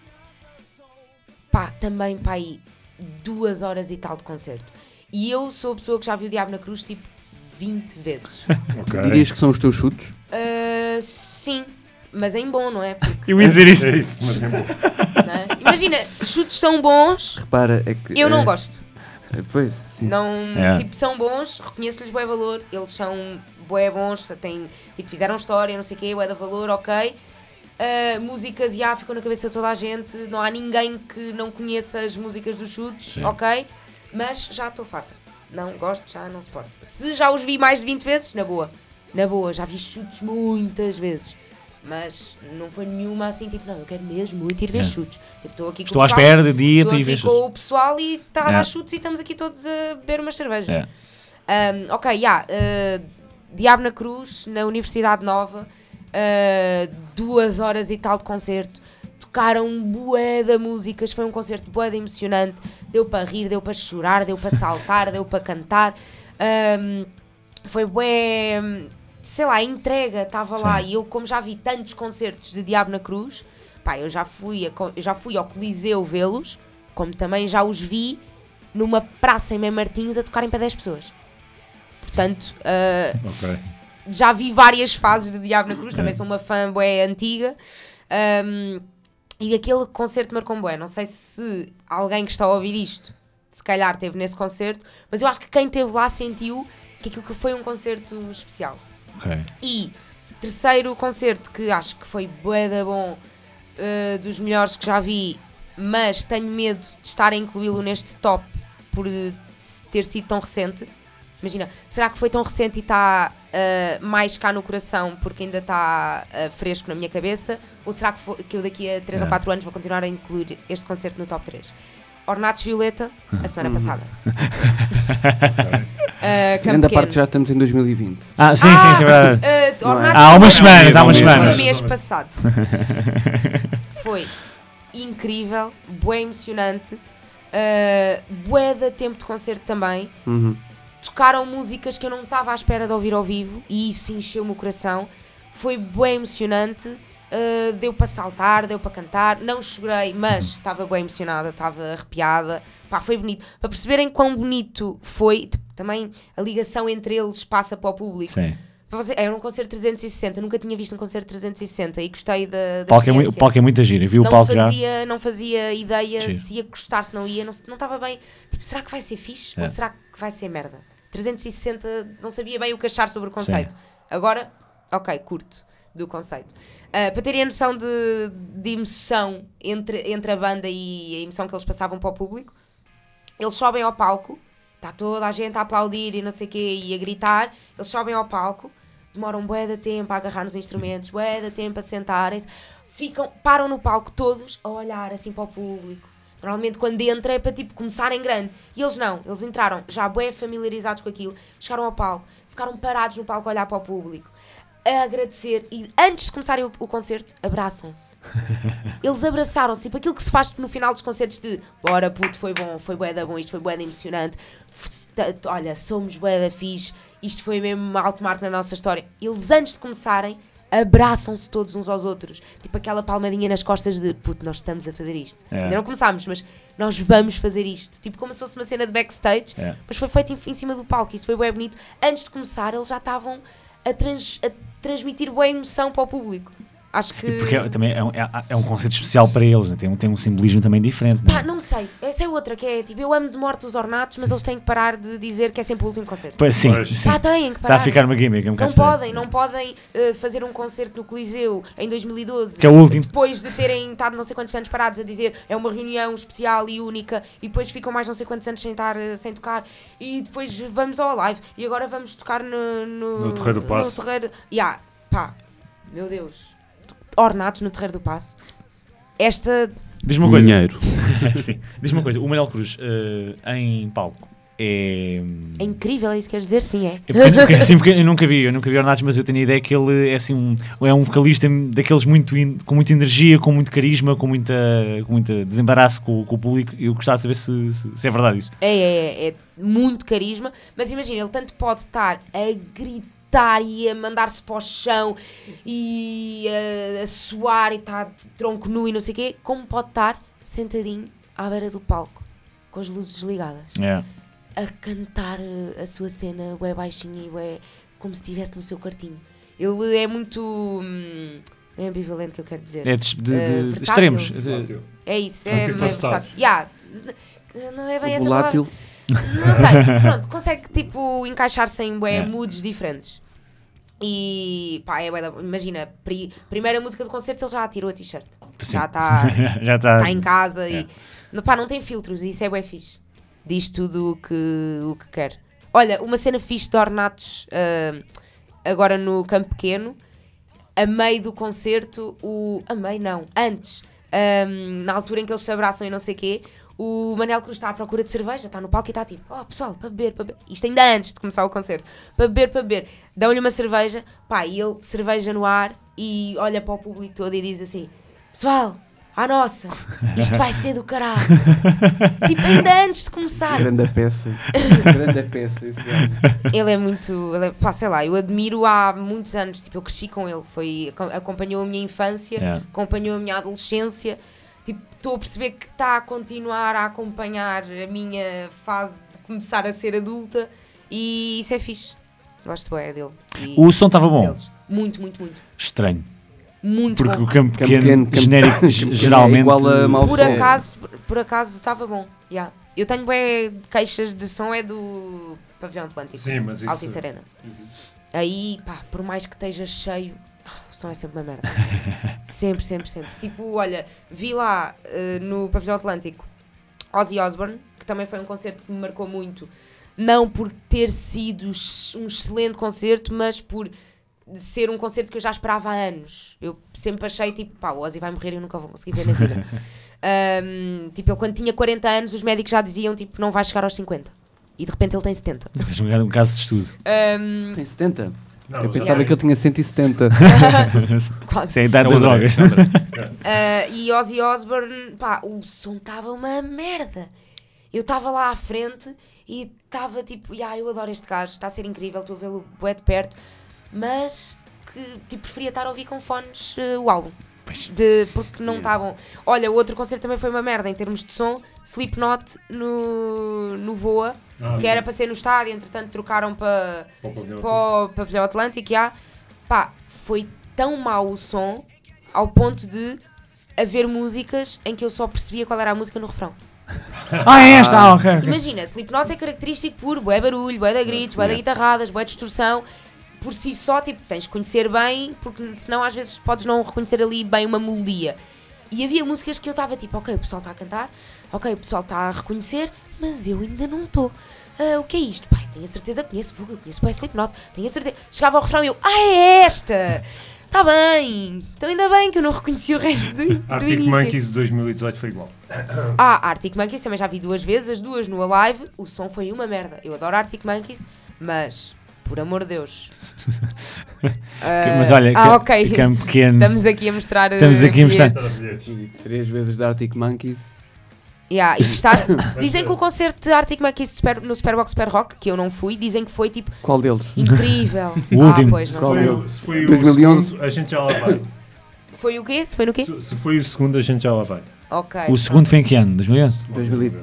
Também para aí 2 horas e tal de concerto. E eu sou a pessoa que já viu o Diabo na Cruz tipo 20 vezes. Okay. Dirias que são os teus chutos? Sim, mas em bom, não é? Porque, Eu ia dizer isso. É isso, mas é bom. não é? Imagina, chutes são bons, Repara, é que... eu não gosto. Pois, sim. Não, são bons, reconheço-lhes bué valor, eles são bué bons, fizeram história, não sei o quê, bué da valor, ok. Músicas ficam na cabeça de toda a gente, não há ninguém que não conheça as músicas dos chutes, ok? Mas já estou farta, não gosto, já não suporto. Se já os vi mais de 20 vezes, na boa, já vi chutes muitas vezes, mas não foi nenhuma assim, tipo, não, eu quero mesmo muito ir ver chutes. Tipo, estou à espera de dia para ir ver chutes. Estou aqui com o pessoal e está a dar chutes e estamos aqui todos a beber umas cervejas. Diabo na Cruz, na Universidade Nova, 2 horas e tal de concerto, tocaram bué de músicas, foi um concerto bué de emocionante, deu para rir, deu para chorar, deu para saltar, deu para cantar, foi bué, sei lá, a entrega estava lá. E eu, como já vi tantos concertos de Diabo na Cruz, eu já fui ao Coliseu vê-los, como também já os vi numa praça em Mem Martins a tocarem para 10 pessoas. Portanto, já vi várias fases de Diabo na Cruz, também sou uma fã bué antiga, e aquele concerto marcou-me bué. Não sei se alguém que está a ouvir isto, se calhar esteve nesse concerto, mas eu acho que quem esteve lá sentiu que aquilo que foi um concerto especial. E terceiro concerto que acho que foi bué da bom, dos melhores que já vi, mas tenho medo de estar a incluí-lo neste top por ter sido tão recente. Imagina, será que foi tão recente e está mais cá no coração porque ainda está fresco na minha cabeça? Ou será que eu daqui a 3 ou 4 anos vou continuar a incluir este concerto no top 3? Ornatos Violeta, a semana passada. Grande parte já estamos em 2020. Sim, é verdade. Há umas semanas. Mês passado. Foi incrível, bué emocionante, bué de tempo de concerto também. Tocaram músicas que eu não estava à espera de ouvir ao vivo e isso encheu-me o coração. Foi bem emocionante, deu para saltar, deu para cantar. Não chorei, mas estava bem emocionada, estava arrepiada. Foi bonito. Para perceberem quão bonito foi, também a ligação entre eles passa para o público. Sim. Era um concerto 360, nunca tinha visto um concerto 360 e gostei da experiência. O palco é muito giro, viu o palco já? Não fazia ideia se ia gostar, se não ia, não estava bem. Será que vai ser fixe ou será que vai ser merda? 360, não sabia bem o que achar sobre o conceito. Sim. Agora, curto do conceito. Para terem a noção de emoção entre a banda e a emoção que eles passavam para o público, eles sobem ao palco, está toda a gente a aplaudir e não sei o quê, e a gritar, eles sobem ao palco, demoram bué de tempo a agarrar nos instrumentos, bué de tempo a sentarem-se, param no palco todos a olhar assim para o público. Normalmente quando entra é para começar em grande. E eles não, eles entraram já bem familiarizados com aquilo, chegaram ao palco, ficaram parados no palco a olhar para o público, a agradecer e antes de começarem o concerto, abraçam-se. Eles abraçaram-se, aquilo que se faz no final dos concertos de bora puto, foi bom, foi bué da bom, isto foi bué da emocionante, olha, somos bué da fixe, isto foi mesmo um alto marco na nossa história. Eles antes de começarem, abraçam-se todos uns aos outros, aquela palmadinha nas costas de puto, nós estamos a fazer isto. Ainda não começámos, mas nós vamos fazer isto, como se fosse uma cena de backstage, mas foi feito em cima do palco. Isso foi bem bonito. Antes de começar eles já estavam a transmitir boa emoção para o público. Acho que... Porque também é um conceito especial para eles, né? Tem um simbolismo também diferente. Pá, não me sei. Essa é outra, que é tipo, eu amo de morte os ornatos, mas eles têm que parar de dizer que é sempre o último concerto. Pois, sim, Pois. sim. Pá, têm que Está parar. a ficar uma gimmick, é um Não bocado estranho. podem fazer um concerto no Coliseu em 2012, Que é o último. depois de terem estado não sei quantos anos parados a dizer é uma reunião especial e única, e depois ficam mais não sei quantos anos sem tocar, e depois vamos ao live, e agora vamos tocar no Terreiro do Paço. No terreiro... Pá, meu Deus. Ornatos no Terreiro do Paço. Esta... Diz-me uma coisa. Dinheiro. Sim. Diz-me uma coisa. O Manel Cruz, em palco, é incrível, é isso que queres dizer? Sim, é. Porque eu nunca vi Ornatos, mas eu tenho a ideia que ele é assim é um vocalista daqueles com muita energia, com muito carisma, com muita desembaraço com o público. Eu gostava de saber se é verdade isso. É muito carisma, mas imagina, ele tanto pode estar a gritar e a mandar-se para o chão e a suar e estar de tronco nu e não sei o quê, como pode estar sentadinho à beira do palco, com as luzes desligadas, a cantar a sua cena bué baixinho e bué, como se estivesse no seu quartinho. Ele é muito... é ambivalente que eu quero dizer. É de versátil. extremos. É isso, é meio Multifacetado. versátil. Não é bem essa Volátil. palavra. Não sei, pronto, consegue tipo encaixar-se em bué moods diferentes. E pá, imagina, primeira música do concerto ele já tirou a t-shirt. Já está em casa e pá, não tem filtros e isso é bué fixe. Diz tudo o que quer. Olha, uma cena fixe de Ornatos agora no Campo Pequeno, a meio do concerto, antes, na altura em que eles se abraçam e não sei o quê, o Manel Cruz está à procura de cerveja, está no palco e está tipo, pessoal, para beber, isto ainda antes de começar o concerto, para beber, dão-lhe uma cerveja, pá, e ele, cerveja no ar, e olha para o público todo e diz assim, pessoal, à nossa, isto vai ser do caralho. Tipo, ainda antes de começar. Grande peça, esse gajo. Ele é muito, pá, sei lá, eu admiro há muitos anos, tipo, eu cresci com ele, acompanhou a minha infância, acompanhou a minha adolescência, tipo, estou a perceber que está a continuar a acompanhar a minha fase de começar a ser adulta e isso é fixe. Gosto bem dele. O som estava bom? Deles. Muito, muito, muito. Estranho. Muito porque bom. O Campo Pequeno genérico geralmente... É igual a mau Por acaso estava bom. Yeah. Eu tenho bem queixas de som do Pavilhão Atlântico. Sim, mas isso... Altice Arena. Aí, pá, por mais que esteja cheio, o som é sempre uma merda. Sempre. Tipo, olha, vi lá no Pavilhão Atlântico Ozzy Osbourne, que também foi um concerto que me marcou muito. Não por ter sido um excelente concerto, mas por ser um concerto que eu já esperava há anos. Eu sempre achei, tipo, pá, o Ozzy vai morrer e eu nunca vou conseguir ver na vida. Tipo, ele quando tinha 40 anos, os médicos já diziam, tipo, não vai chegar aos 50. E de repente ele tem 70. É um caso de estudo. Tem 70? Não, eu pensava que ele tinha 170. Quase. Isso é a idade das drogas. E Ozzy Osbourne, pá, o som estava uma merda. Eu estava lá à frente e estava tipo, eu adoro este gajo, está a ser incrível, estou a vê-lo bué de perto, mas que tipo, preferia estar a ouvir com fones o álbum. Porque não estavam. Olha, o outro concerto também foi uma merda em termos de som. Slipknot no Voa, que era para ser no estádio, entretanto trocaram para o Pavilhão Atlântico. Pá, foi tão mau o som ao ponto de haver músicas em que eu só percebia qual era a música no refrão. É esta? Ok. Imagina, Slipknot é característico por bué barulho, bué de gritos, bué de guitarradas, bué de distorção. Por si só, tipo, tens de conhecer bem, porque senão às vezes podes não reconhecer ali bem uma melodia. E havia músicas que eu estava tipo, ok, o pessoal está a cantar, ok, o pessoal está a reconhecer, mas eu ainda não estou. O que é isto? Pai, tenho a certeza que conheço o Slipknot, tenho a certeza. Chegava ao refrão e eu, é esta! Está bem! Então ainda bem que eu não reconheci o resto do Arctic início. Monkeys de 2018 foi igual. Arctic Monkeys também já vi 2 vezes, as 2 no Alive, o som foi uma merda. Eu adoro Arctic Monkeys, mas... por amor de Deus. Mas olha, ok. Campo Pequeno. Estamos aqui a mostrar. bilhetes. 3 vezes da Arctic Monkeys. E gostaste? Dizem que o concerto de Arctic Monkeys no Superbox Super Rock, que eu não fui, dizem que foi tipo. Qual deles? Incrível. O último. Pois, não Qual sei. deles? Se foi 2011? o segundo, a gente já lá vai. Foi o quê? Se foi no quê? Se foi o segundo, a gente já lá vai. Ok. O segundo foi em que ano? 2011? 2000.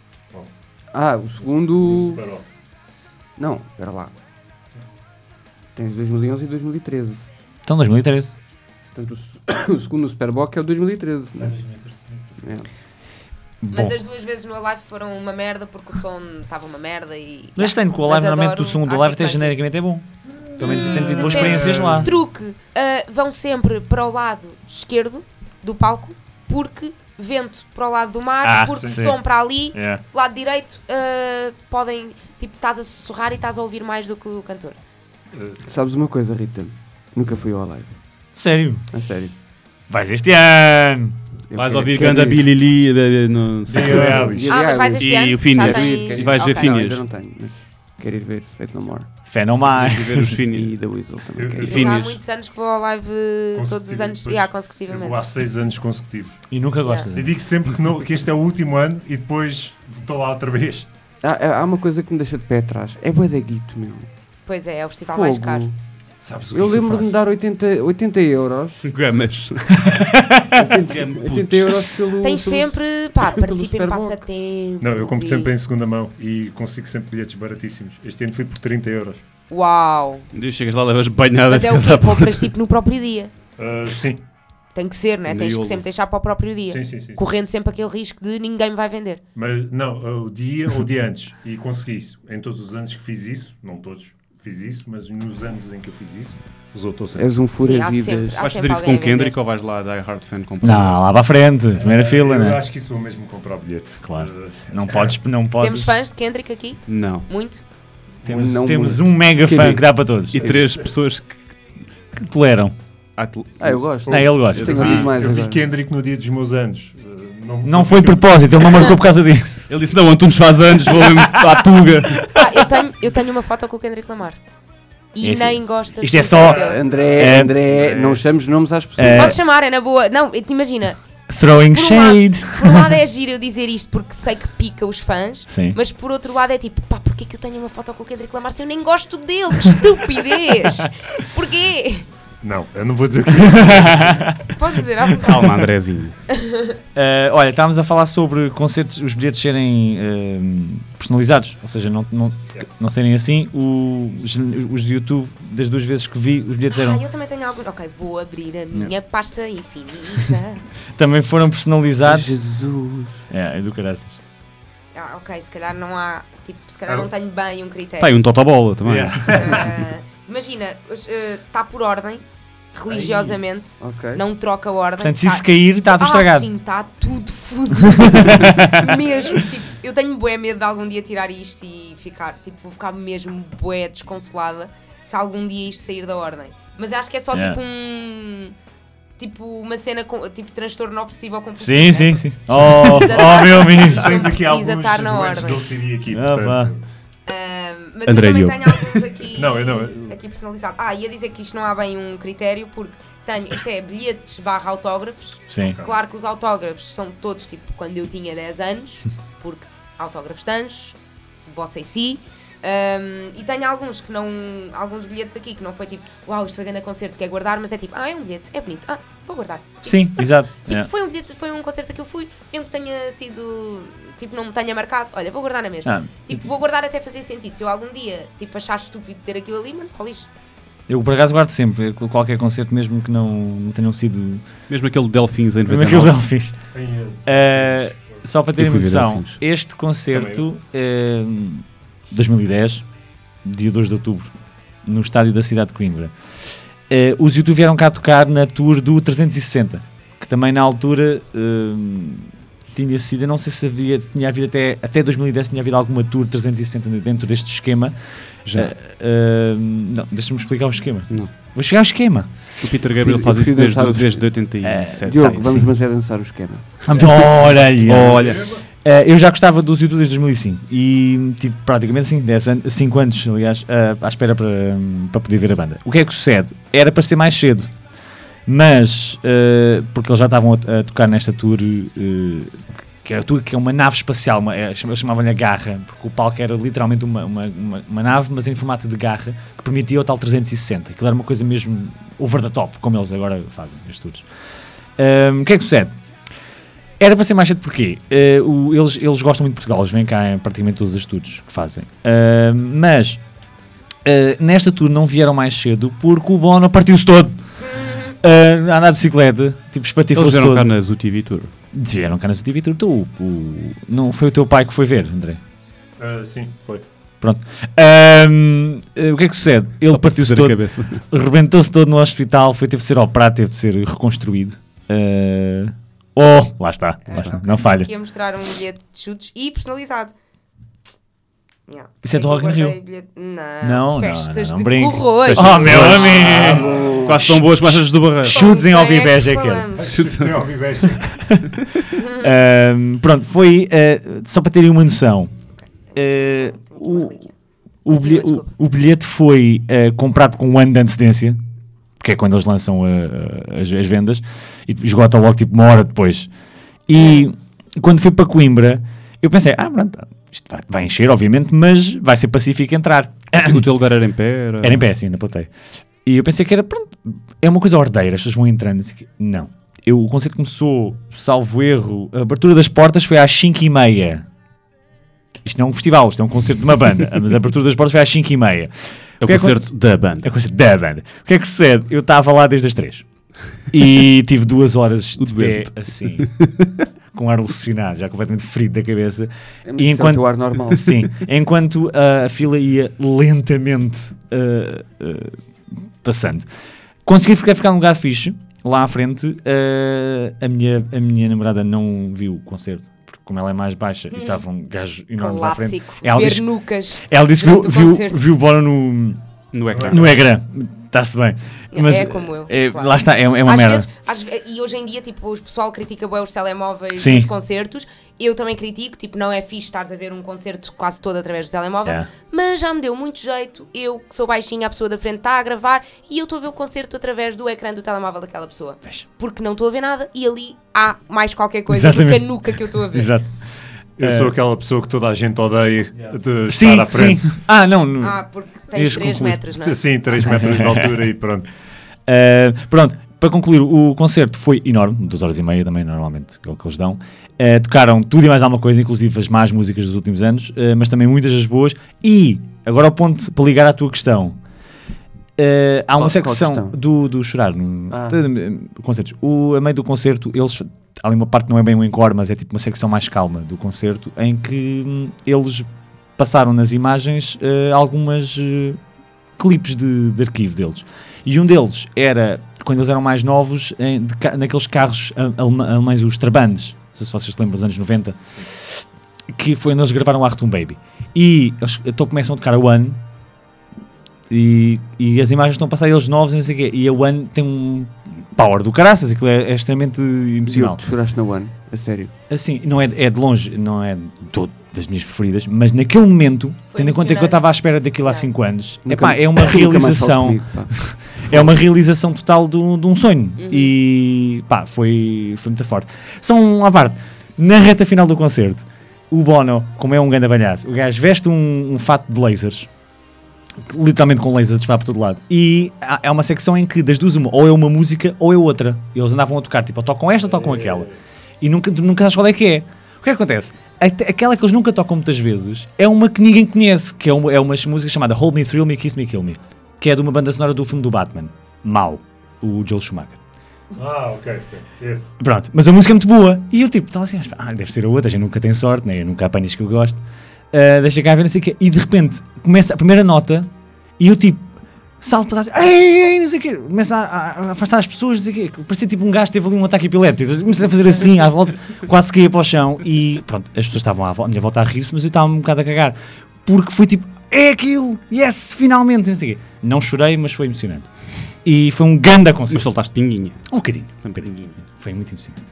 O segundo. Não, espera lá. Tens 2011 e 2013. Então 2013. Portanto, o segundo Superboc é o 2013, né? É. Mas Bom, as 2 vezes no Alive foram uma merda porque o som estava uma merda e... mas tem que o Alive, normalmente o som do Alive até genericamente é bom. Pelo menos eu tenho tido boas experiências lá. Truque, vão sempre para o lado esquerdo do palco porque vento para o lado do mar, porque sim. som para ali, Yeah. lado direito, podem, tipo, estás a sussurrar e estás a ouvir mais do que o cantor. Sabes uma coisa, Rita? Nunca fui ao Alive. Sério? A sério. Vais este ano! Eu Vais quero- ouvir quero grande ir. Billy Lee, não sei. Billie Mas vais Eilish. este ano? E o Phineas. Já tens- E vais ver Ok. Phineas. Ainda não tenho, mas quero ir ver Faith No More. Fenomenal! E ver os Phineas. E The Weasel também quero E ir. Já há Phineas. muitos anos que vou ao live todos os anos, Depois, eu consecutivamente. vou há 6 anos consecutivos. E nunca gostas. Eu digo sempre que este é o último ano e depois estou lá outra vez. Há uma coisa que me deixa de pé atrás. É bué da guito, meu. Pois é o festival mais caro. Fogo. Sabes o Eu que é que lembro de me faço? dar 80 euros. Gamas. 80 euros pelo... Tens pelo- sempre, pá, pelo participa em Superboc. passatempos. Não, eu compro e- sempre em segunda mão e consigo sempre bilhetes baratíssimos. Este ano fui por 30 euros. Uau! Um dia chegas lá, levas banhada. Mas é o quê? Compras tipo no próprio dia. Sim. Tem que ser, né? Tens que Miolo. sempre deixar para o próprio dia. Sim. Correndo sempre aquele risco de ninguém me vai vender. Mas não, o dia antes. E consegui isso. Em todos os anos que fiz isso, não todos fiz isso, mas nos anos em que eu fiz isso, resultou sempre. És um Sim, há sempre, fura-vidas. há Vais sempre fazer isso alguém com a vender. Kendrick ou vais lá dar Hard Fan comprar? Não, lá para a frente, primeira fila, Eu né? acho que isso vou mesmo comprar o bilhete. Claro. Eh, Não podes. Temos fãs de Kendrick aqui? Não. Muito? Temos, Não temos muito. um mega fã Kendrick. que dá para todos. E 3 pessoas que... Que toleram. Eu gosto. Não, ele gosta. Tenho ouvido mais eu vi agora. Kendrick no dia dos meus anos. Não foi de propósito, ele não marcou por causa disso. Ele disse, não, Antunes faz anos, vou mesmo à Tuga. Eu tenho uma foto com o Kendrick Lamar. E É assim. nem gosta Isto é de só- dele. André, não chames nomes às pessoas. É. Pode chamar, é na boa. Não, te imagina, Throwing Por um lado- shade. por um lado é giro eu dizer isto porque sei que pica os fãs, Sim. mas por outro lado é tipo, pá, porquê que eu tenho uma foto com o Kendrick Lamar se eu nem gosto dele? Que estupidez! Porquê? Não, eu não vou dizer o que Podes dizer à vontade. Calma, Andrezinho. Olha, estávamos a falar sobre concertos, os bilhetes serem personalizados, ou seja, não serem assim. Os de YouTube, das 2 vezes que vi, os bilhetes eram, Eu também tenho algum. Ok, vou abrir a minha pasta infinita. também foram personalizados. Jesus. É do caraças. Ok, se calhar não há. Tipo, se calhar não tenho bem um critério. Pá, e um totobola também. Yeah. Imagina, está por ordem, religiosamente, Ok. não troca ordem. Portanto, se isso cair, está tudo estragado. Sim, está tudo fodido. Mesmo, tipo, eu tenho bué medo de algum dia tirar isto e ficar, tipo, vou ficar mesmo bué desconsolada se algum dia isto sair da ordem. Mas acho que é só Yeah. tipo uma cena com, tipo, transtorno obsessivo compulsivo. Sim, né? sim, sim. Precisa Oh, meu amigo. Isto Tens não aqui precisa alguns estar na doentes ordem. de OCD aqui, Ah, portanto. Mas André eu também Diogo. tenho alguns aqui, Não, eu não. aqui personalizados. Ia dizer que isto não há bem um critério porque tenho, isto é bilhetes / autógrafos. Sim. Claro que os autógrafos são todos tipo quando eu tinha 10 anos, porque autógrafos tantos, bossa em si. E tenho alguns que não. Alguns bilhetes aqui que não foi tipo, uau, isto foi grande concerto, quer guardar, mas é tipo, é um bilhete, é bonito, vou guardar. Sim, exato. Tipo, Yeah. foi um bilhete, foi um concerto que eu fui, mesmo que tenha sido, tipo, não me tenha marcado, olha, vou guardar na mesma. Tipo, vou guardar até fazer sentido. Se eu algum dia, tipo, achar estúpido ter aquilo ali, mano, para o lixo. Eu por acaso guardo sempre qualquer concerto, mesmo que não tenham sido. Mesmo aquele Delfins em Mesmo aquilo 99. que ele fiz. Só para terem Eu fui ver noção, Delfins. este concerto, 2010, dia 2 de outubro, no estádio da cidade de Coimbra, os YouTube vieram cá tocar na tour do 360, que também na altura tinha sido, eu não sei se tinha havido até 2010, tinha havido alguma tour 360 dentro deste esquema. Já. Não, deixa-me explicar o esquema. Não. Vou chegar ao esquema. O Peter Gabriel Eu faz fui isso dançar desde 87. Diogo, vamos sim. mas é dançar o esquema. Olha. Eu já gostava dos YouTube desde 2005 e tive praticamente 5 anos, aliás, à espera para poder ver a banda. O que é que sucede? Era para ser mais cedo, mas porque eles já estavam a tocar nesta tour, que é a tour que é uma nave espacial, eles chamavam-lhe a Garra, porque o palco era literalmente uma nave, mas em formato de garra, que permitia o tal 360. Aquilo era uma coisa mesmo over the top, como eles agora fazem, as tours. O que é que sucede? Era para ser mais cedo porque eles gostam muito de Portugal, eles vêm cá em praticamente todos os tours que fazem. Mas nesta tour não vieram mais cedo porque o Bono partiu-se todo. a andar de bicicleta, tipo, Eles espatifou-se vieram cá todo. na UTV Tour. Vieram cá na UTV Tour. Não foi o teu pai que foi ver, André? Sim, foi. Pronto. O que é que sucede? Ele Só para partiu-se fazer a todo, cabeça. rebentou-se todo no hospital, teve de ser operado, teve de ser reconstruído. Lá está. Não falha. Aqui a mostrar um bilhete de chutes e personalizado. Yeah. Isso é do Aqui Rock in guardei Rio? bilhete- Não, festas não de brinca. corroios. Oh, meu amigo! Quase tão boas mais as do Barreiro. Chutes em Com quem Alvibege é que aquele. falamos? Pronto, foi só para terem uma noção. O bilhete foi comprado com um ano de antecedência, porque é quando eles lançam as vendas, e esgota logo tipo uma hora depois. E quando fui para Coimbra, eu pensei, pronto, isto vai encher, obviamente, mas vai ser pacífico entrar. O teu lugar era em pé? Era em pé, sim, na plateia. E eu pensei que era, pronto, é uma coisa ordeira, as pessoas vão entrando. Assim, não. O concerto começou, salvo erro, a abertura das portas foi às 5h30. Isto não é um festival, isto é um concerto de uma banda, mas a abertura das portas foi às 5h30. É o concerto da banda. É o concerto da banda. O que é que sucede? Eu estava lá desde as 3 e tive 2 horas de pé, assim, com ar alucinado, já completamente ferido da cabeça. E enquanto o ar normal. Sim, enquanto a fila ia lentamente passando. Consegui ficar num lugar fixe, lá à frente. A minha namorada não viu o concerto, porque como ela é mais baixa e estavam gajos enormes à frente. Clássico. Ela Ver disse, nucas. ela disse que durante o concerto. viu o Bono No ecrã. no ecrã. Está-se bem. Mas, É como eu, claro. Lá está, é uma Às merda. vezes, e hoje em dia, tipo, o pessoal critica bem os telemóveis Sim. nos concertos. Eu também critico, tipo, não é fixe estares a ver um concerto quase todo através do telemóvel. Yeah. Mas já me deu muito jeito, eu que sou baixinha, a pessoa da frente está a gravar e eu estou a ver o concerto através do ecrã do telemóvel daquela pessoa. Veja. Porque não estou a ver nada e ali há mais qualquer coisa do que Exatamente. a nuca que eu estou a ver. Exato. Eu sou aquela pessoa que toda a gente odeia de Sim, estar à frente. sim. Não. Porque tens Ias 3 concluir. metros, não é? Sim, 3 metros de altura e pronto. Pronto, para concluir, o concerto foi enorme, 2h30 também, normalmente, é o que eles dão. Tocaram tudo e mais alguma coisa, inclusive as más músicas dos últimos anos, mas também muitas das boas. E, agora ao ponto, para ligar à tua questão, há uma secção do chorar no concertos. A meio do concerto, eles, há ali uma parte que não é bem um encore, mas é tipo uma secção mais calma do concerto, em que eles passaram nas imagens algumas clipes de arquivo deles. E um deles era, quando eles eram mais novos, naqueles carros alemães, os Trabantes, não sei se vocês se lembram dos anos 90, que foi onde eles gravaram o Achtung Baby. E eles começam a tocar a One, e as imagens estão a passar eles novos, não sei o quê, e a One tem um power do caraças, aquilo é extremamente emocional. Tu choraste na One, a sério. Assim, não é de longe, não é todo das minhas preferidas, mas naquele momento, Foi tendo em conta que eu emocionante. estava à espera daquilo há 5 anos, é uma Nunca mais realização. fales comigo, pá. É uma realização total de um sonho. E foi muito forte. Só à parte, na reta final do concerto, o Bono, como é um grande balhaço, o gajo veste um fato de lasers, literalmente com lasers a disparar por todo lado. E há uma secção em que das duas ou é uma música ou é outra. Eles andavam a tocar, tipo, ou tocam esta ou tocam aquela. E nunca sabes qual é que é. O que é que acontece? Aquela que eles nunca tocam muitas vezes é uma que ninguém conhece, que é uma música chamada Hold Me, Thrill Me, Kiss Me, Kill Me, que é de uma banda sonora do filme do Batman, Mau, o Joel Schumacher. Ok. Esse. Pronto, mas a música é muito boa. E eu tipo, estava assim, deve ser a outra, a gente nunca tem sorte, né? Eu nunca apanho isto que eu gosto. Deixa cá ver, não sei o quê. E de repente, começa a primeira nota e eu tipo, salto para trás, ei, não sei o quê. Começa a afastar as pessoas, não sei o quê. Parecia tipo um gajo que teve ali um ataque epiléptico. Eu comecei a fazer assim, à volta, quase caía para o chão. E pronto, as pessoas estavam à minha volta a rir-se, mas eu estava um bocado a cagar. Porque foi tipo, é aquilo, yes, finalmente, não sei o quê. Não chorei, mas foi emocionante. E foi um grande Mas concerto. soltaste pinguinha. Um bocadinho. Foi muito emocionante.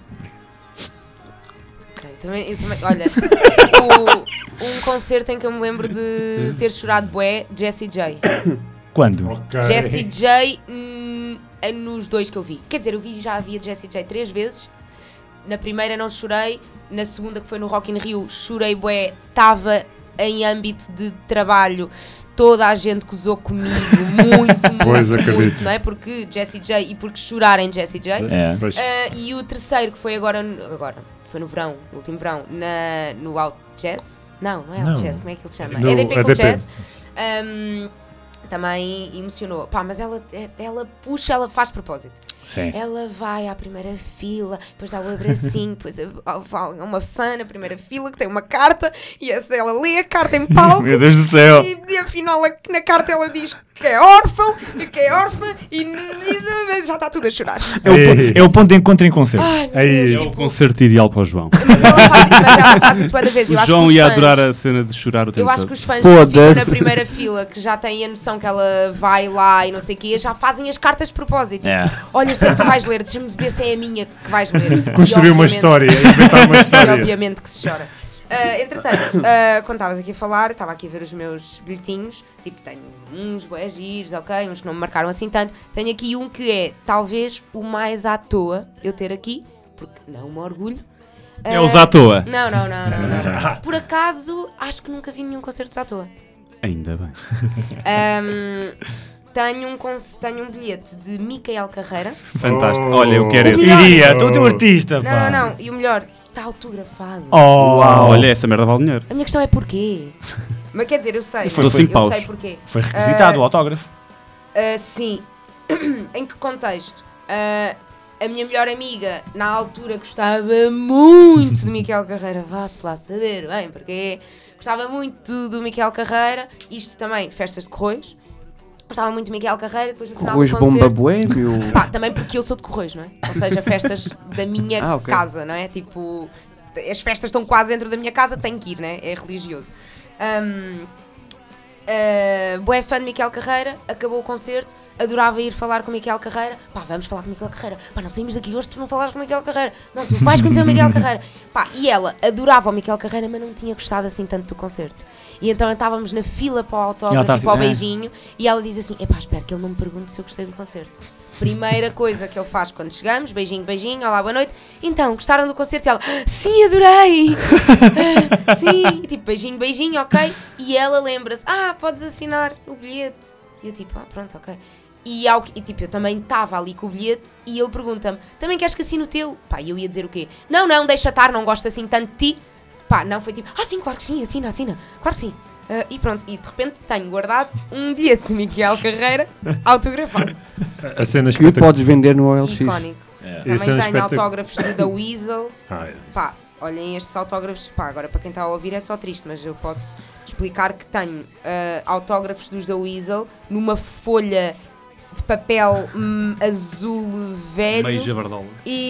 Ok, eu também, olha, um concerto em que eu me lembro de ter chorado bué, Jessie J. Quando? Ok. Jessie J nos 2 que eu vi. Quer dizer, eu já havia Jessie J 3 vezes. Na primeira não chorei, na segunda que foi no Rock in Rio chorei bué, estava em âmbito de trabalho, toda a gente gozou comigo Pois, acredito. muito, não é? Porque Jessie J e porque chorar em Jessie J. É. Pois. E o terceiro que foi agora foi no verão, no último verão, no Out Jazz. Não é Out Não. Jazz, como é que ele se chama? No EDP com EDP. Jazz. também emocionou. Pá, mas ela puxa, ela faz de propósito. Sim. Ela vai à primeira fila, depois dá o abracinho, depois vai uma fã na primeira fila que tem uma carta e ela lê a carta em palco. Meu Deus do céu. E afinal na carta ela diz que é órfão, que é órfã e já está tudo a chorar. É o ponto de encontro em concerto. Ai, meu Aí, Deus, É o tipo, concerto ideal para o João. mas ela faz isso cada vez. Eu O acho João que os ia fãs- adorar a cena de chorar o tempo Eu acho todo. que os fãs que ficam Foda-se. na primeira fila, que já têm a noção que ela vai lá e não sei o quê, já fazem as cartas de propósito. Tipo, É. olha, eu sei que tu vais ler, deixa-me ver se é a minha que vais ler. construir E, uma obviamente- história, inventar uma E história. obviamente que se chora. Entretanto, quando estavas aqui a falar, estava aqui a ver os meus bilhetinhos. Tipo, tenho uns bué giros, ok? Uns que não me marcaram assim tanto. Tenho aqui um que é, talvez, o mais à toa eu ter aqui, porque não me orgulho. É os à toa. Não. Por acaso, acho que nunca vi nenhum concerto à toa. Ainda bem. Tenho um bilhete de Micael Carreira. Fantástico. Oh. Olha, eu quero esse. melhor. Iria, tu é um artista, pá. Não. E o melhor, está autografado. Oh, Olha, essa merda vale dinheiro. A minha questão é porquê? Mas quer dizer, eu sei. foi mas cinco eu paus. sei porquê. Foi requisitado o autógrafo. Sim. Em que contexto? A minha melhor amiga, na altura, gostava muito de Micael Carreira. Vá-se lá saber bem porquê. Gostava muito do Micael Carreira. Isto também, festas de Correios. Gostava muito de Micael Carreira. Depois no final Correios do Bomba concerto... Boémio. Pá, também porque eu sou de Correios, não é? Ou seja, festas da minha Ok. casa, não é? Tipo, as festas estão quase dentro da minha casa, tenho que ir, não é? É religioso. Bué fã de Micael Carreira, acabou o concerto, adorava ir falar com o Micael Carreira. Pá, vamos falar com o Micael Carreira. Pá, não saímos daqui hoje, tu não falaste com o Micael Carreira. Não, tu vais conhecer o Micael Carreira. Pá, e ela adorava o Micael Carreira, mas não tinha gostado assim tanto do concerto. E então estávamos na fila para o E ela autógrafo estava e para o tipo, beijinho, e ela diz assim, epá, espero que ele não me pergunte se eu gostei do concerto. Primeira coisa que ele faz quando chegamos, beijinho, olá, boa noite. Então, gostaram do concerto? E ela, sim, adorei! Sim, e tipo, beijinho, ok. E ela lembra-se, podes assinar o bilhete. E eu tipo, pronto, ok. E tipo, eu também estava ali com o bilhete e ele pergunta-me, também queres que assine o teu? Pá, e eu ia dizer o quê? Não, deixa estar, não gosto assim tanto de ti. Pá, não, foi tipo, sim, claro que sim, assina, claro que sim. E pronto, e de repente tenho guardado um bilhete de Micael Carreira autografado. A cena Que espetacular. podes vender no OLX. Icónico. É. Também Esse é tenho espetacular. autógrafos de The Weasel. Isso. Pá, olhem estes autógrafos. Pá, agora para quem está a ouvir é só triste, mas eu posso explicar que tenho autógrafos dos The Weasel numa folha de papel azul velho. Meio javardola.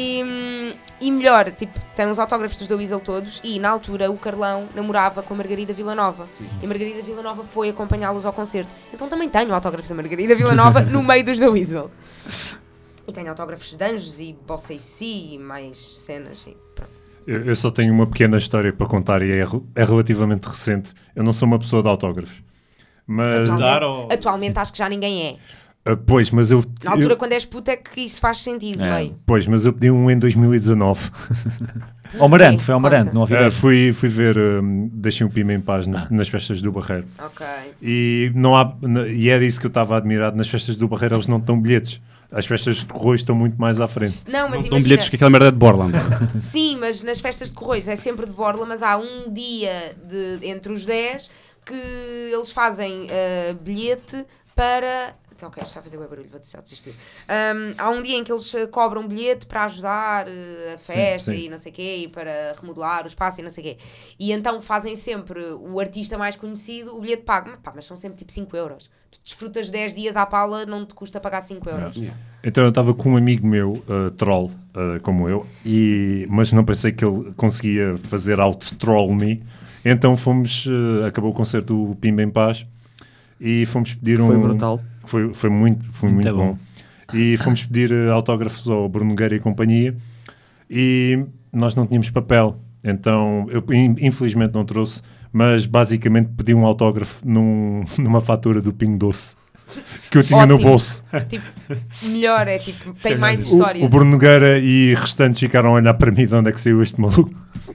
E melhor, tipo, tem os autógrafos dos The Weasel todos. E na altura o Carlão namorava com a Margarida Villanova. E a Margarida Villanova foi acompanhá-los ao concerto. Então também tenho autógrafos da Margarida Villanova no meio dos The Weasel. E tenho autógrafos de anjos e Bossa e Si e mais cenas. E pronto. Eu só tenho uma pequena história para contar e é relativamente recente. Eu não sou uma pessoa de autógrafos. Mas, Atualmente acho que já ninguém é. pois, mas eu... Na altura, quando és puta, é que isso faz sentido, É. meio. Pois, mas eu pedi um em 2019. Amarante, foi Amarante, Conta. não ouvi. Fui ver Deixem o Pima em Paz nas festas do Barreiro. Ok. E era isso que eu estava admirado. Nas festas do Barreiro eles não dão bilhetes. As festas de Correios estão muito mais à frente. Não, mas Não dão imagina. bilhetes que aquela merda é de Borland. Sim, mas nas festas de Correios é sempre de borla, mas há um dia entre os 10 que eles fazem bilhete para... Então, ok, está a fazer bem barulho, vou desistir. Há um dia em que eles cobram bilhete para ajudar a festa sim. e não sei o quê, e para remodelar o espaço e não sei o quê. E então fazem sempre o artista mais conhecido, o bilhete pago. Mas são sempre tipo 5 euros. Tu desfrutas 10 dias à pala, não te custa pagar 5 euros. Então eu estava com um amigo meu, troll, como eu, mas não pensei que ele conseguia fazer auto-troll-me. Então acabou o concerto do Pimba em Paz e fomos pedir Foi brutal. Foi muito bom. E fomos pedir autógrafos ao Bruno Nogueira e companhia e nós não tínhamos papel. Então eu infelizmente não trouxe, mas basicamente pedi um autógrafo numa fatura do Pingo Doce que eu tinha no Ótimo. bolso. Tipo, melhor, é tipo, tem mais história. O Bruno Nogueira e restantes ficaram a olhar para mim de onde é que saiu este maluco.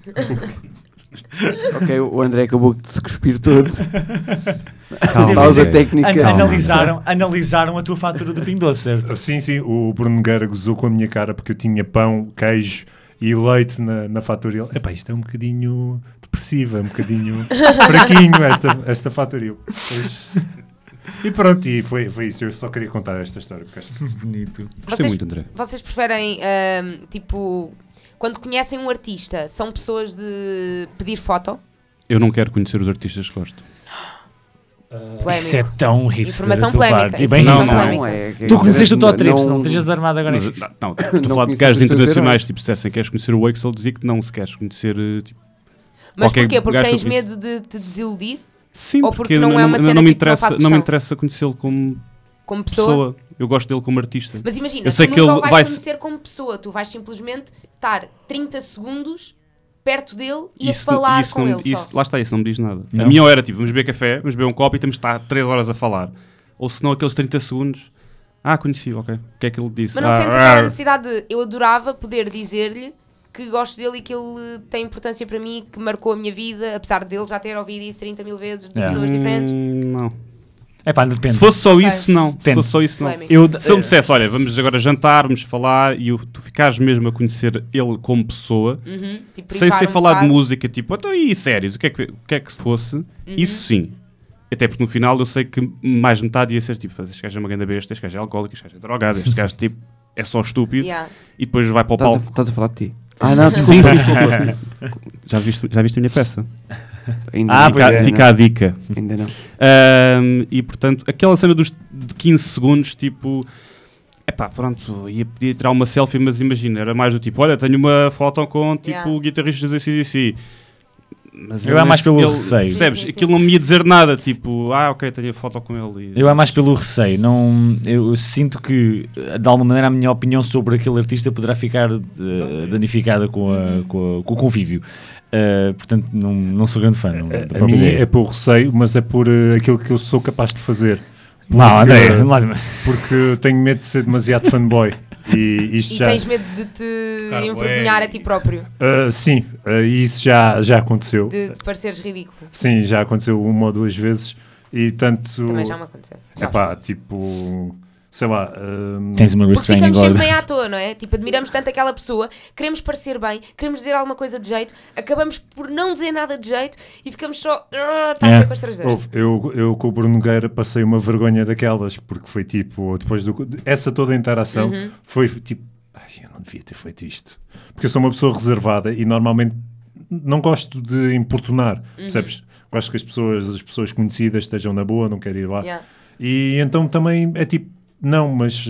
Ok, o André acabou de se cuspir todo. Calma, Pausa Zé. técnica. Analisaram a tua fatura do Pingo Doce, certo? Sim, o Bruno Nogueira gozou com a minha cara porque eu tinha pão, queijo e leite na fatura. E ele, epá, isto é um bocadinho depressivo, é um bocadinho fraquinho esta fatura. E eu, pois, E pronto, e foi isso. Eu só queria contar esta história. Porque acho... Bonito. Gostei muito, André. Vocês preferem, tipo, quando conhecem um artista, são pessoas de pedir foto? Eu não quero conhecer os artistas que gosto. Polémico. Isso é tão hipster. Informação da tua polémica, parte. E bem informação isso. polémica. Tu conheceste o Todd Trips, não estejas armado agora. Mas, nisto. não, estou a Não falar de conheces gajos os teus internacionais, heróis. tipo, se dissessem que queres conhecer o Axel, dizia que não, se queres conhecer, tipo... Mas qualquer porquê? Porque gajo tens que eu medo de te desiludir Sim, Ou porque não é uma cena não me tipo, não faz interessa, não me questão? interessa conhecê-lo como como pessoa? Eu gosto dele como artista. Mas imagina, Eu sei tu que nunca ele o vais vai- conhecer como pessoa, tu vais simplesmente estar 30 segundos perto dele e Isso- a falar isso com não- ele isso- só. Lá está, isso não me diz nada. Não. A minha era tipo, vamos beber café, vamos beber um copo e temos de estar 3 horas a falar. Ou se não, aqueles 30 segundos. Conheci, ok. O que é que ele disse? Mas não sentes aquela necessidade de... Eu adorava poder dizer-lhe que gosto dele e que ele tem importância para mim, que marcou a minha vida, apesar dele já ter ouvido isso 30 mil vezes de pessoas diferentes. Não. É pá, depende. Se fosse só Ok. isso, não. Se Depende. fosse só isso, não. Polémico. Se ele me dissesse, olha, vamos agora jantar, vamos falar, e tu ficares mesmo a conhecer ele como pessoa, Uhum, tipo, sem privar ser um falar de bocado. música, tipo, então e séries, o que é que se fosse, isso sim. Até porque no final eu sei que mais metade ia ser tipo, este gajo é uma grande besta, este gajo é alcoólico, este gajo é drogado, este gajo tipo, é só estúpido, Yeah. e depois vai para o palco. Estás a falar de ti? Não, Sim, desculpa. sim. Já viste a minha peça? Ainda Ah, não. pois é, Fica a dica. Ainda não. E portanto, aquela cena de 15 segundos, tipo, pronto, ia tirar uma selfie, mas imagina, era mais do tipo, olha, tenho uma foto com tipo Yeah. o guitarrista do AC/DC. Mas Eu é mais pelo receio. Percebes? Sim, sim, sim. Aquilo não me ia dizer nada, tipo, ok, tenho a foto com ele. Eu é mais pelo receio. Não, eu sinto que, de alguma maneira, a minha opinião sobre aquele artista poderá ficar danificada com o convívio. Portanto, não sou grande fã. Não, da A própria minha ideia. é por receio, mas é por aquilo que eu sou capaz de fazer. Não, Porque- André, vamos lá. Porque tenho medo de ser demasiado fanboy. E isto E já. tens medo de te envergonhar a ti próprio, Sim, isso já aconteceu. de te pareceres ridículo. Sim, já aconteceu uma ou duas vezes. E tanto. Também já me aconteceu. Tipo. Sei lá. Tens uma Porque restraining ficamos sempre order. bem à toa, não é? Tipo, admiramos tanto aquela pessoa, queremos parecer bem, queremos dizer alguma coisa de jeito, acabamos por não dizer nada de jeito e ficamos só... Está a ser constrangedor. Houve, eu com o Bruno Nogueira passei uma vergonha daquelas, porque foi tipo, depois essa toda a interação, foi tipo, eu não devia ter feito isto. Porque eu sou uma pessoa reservada e normalmente não gosto de importunar, percebes? Gosto que as pessoas conhecidas estejam na boa, não quero ir lá. Yeah. E então também é tipo, não, mas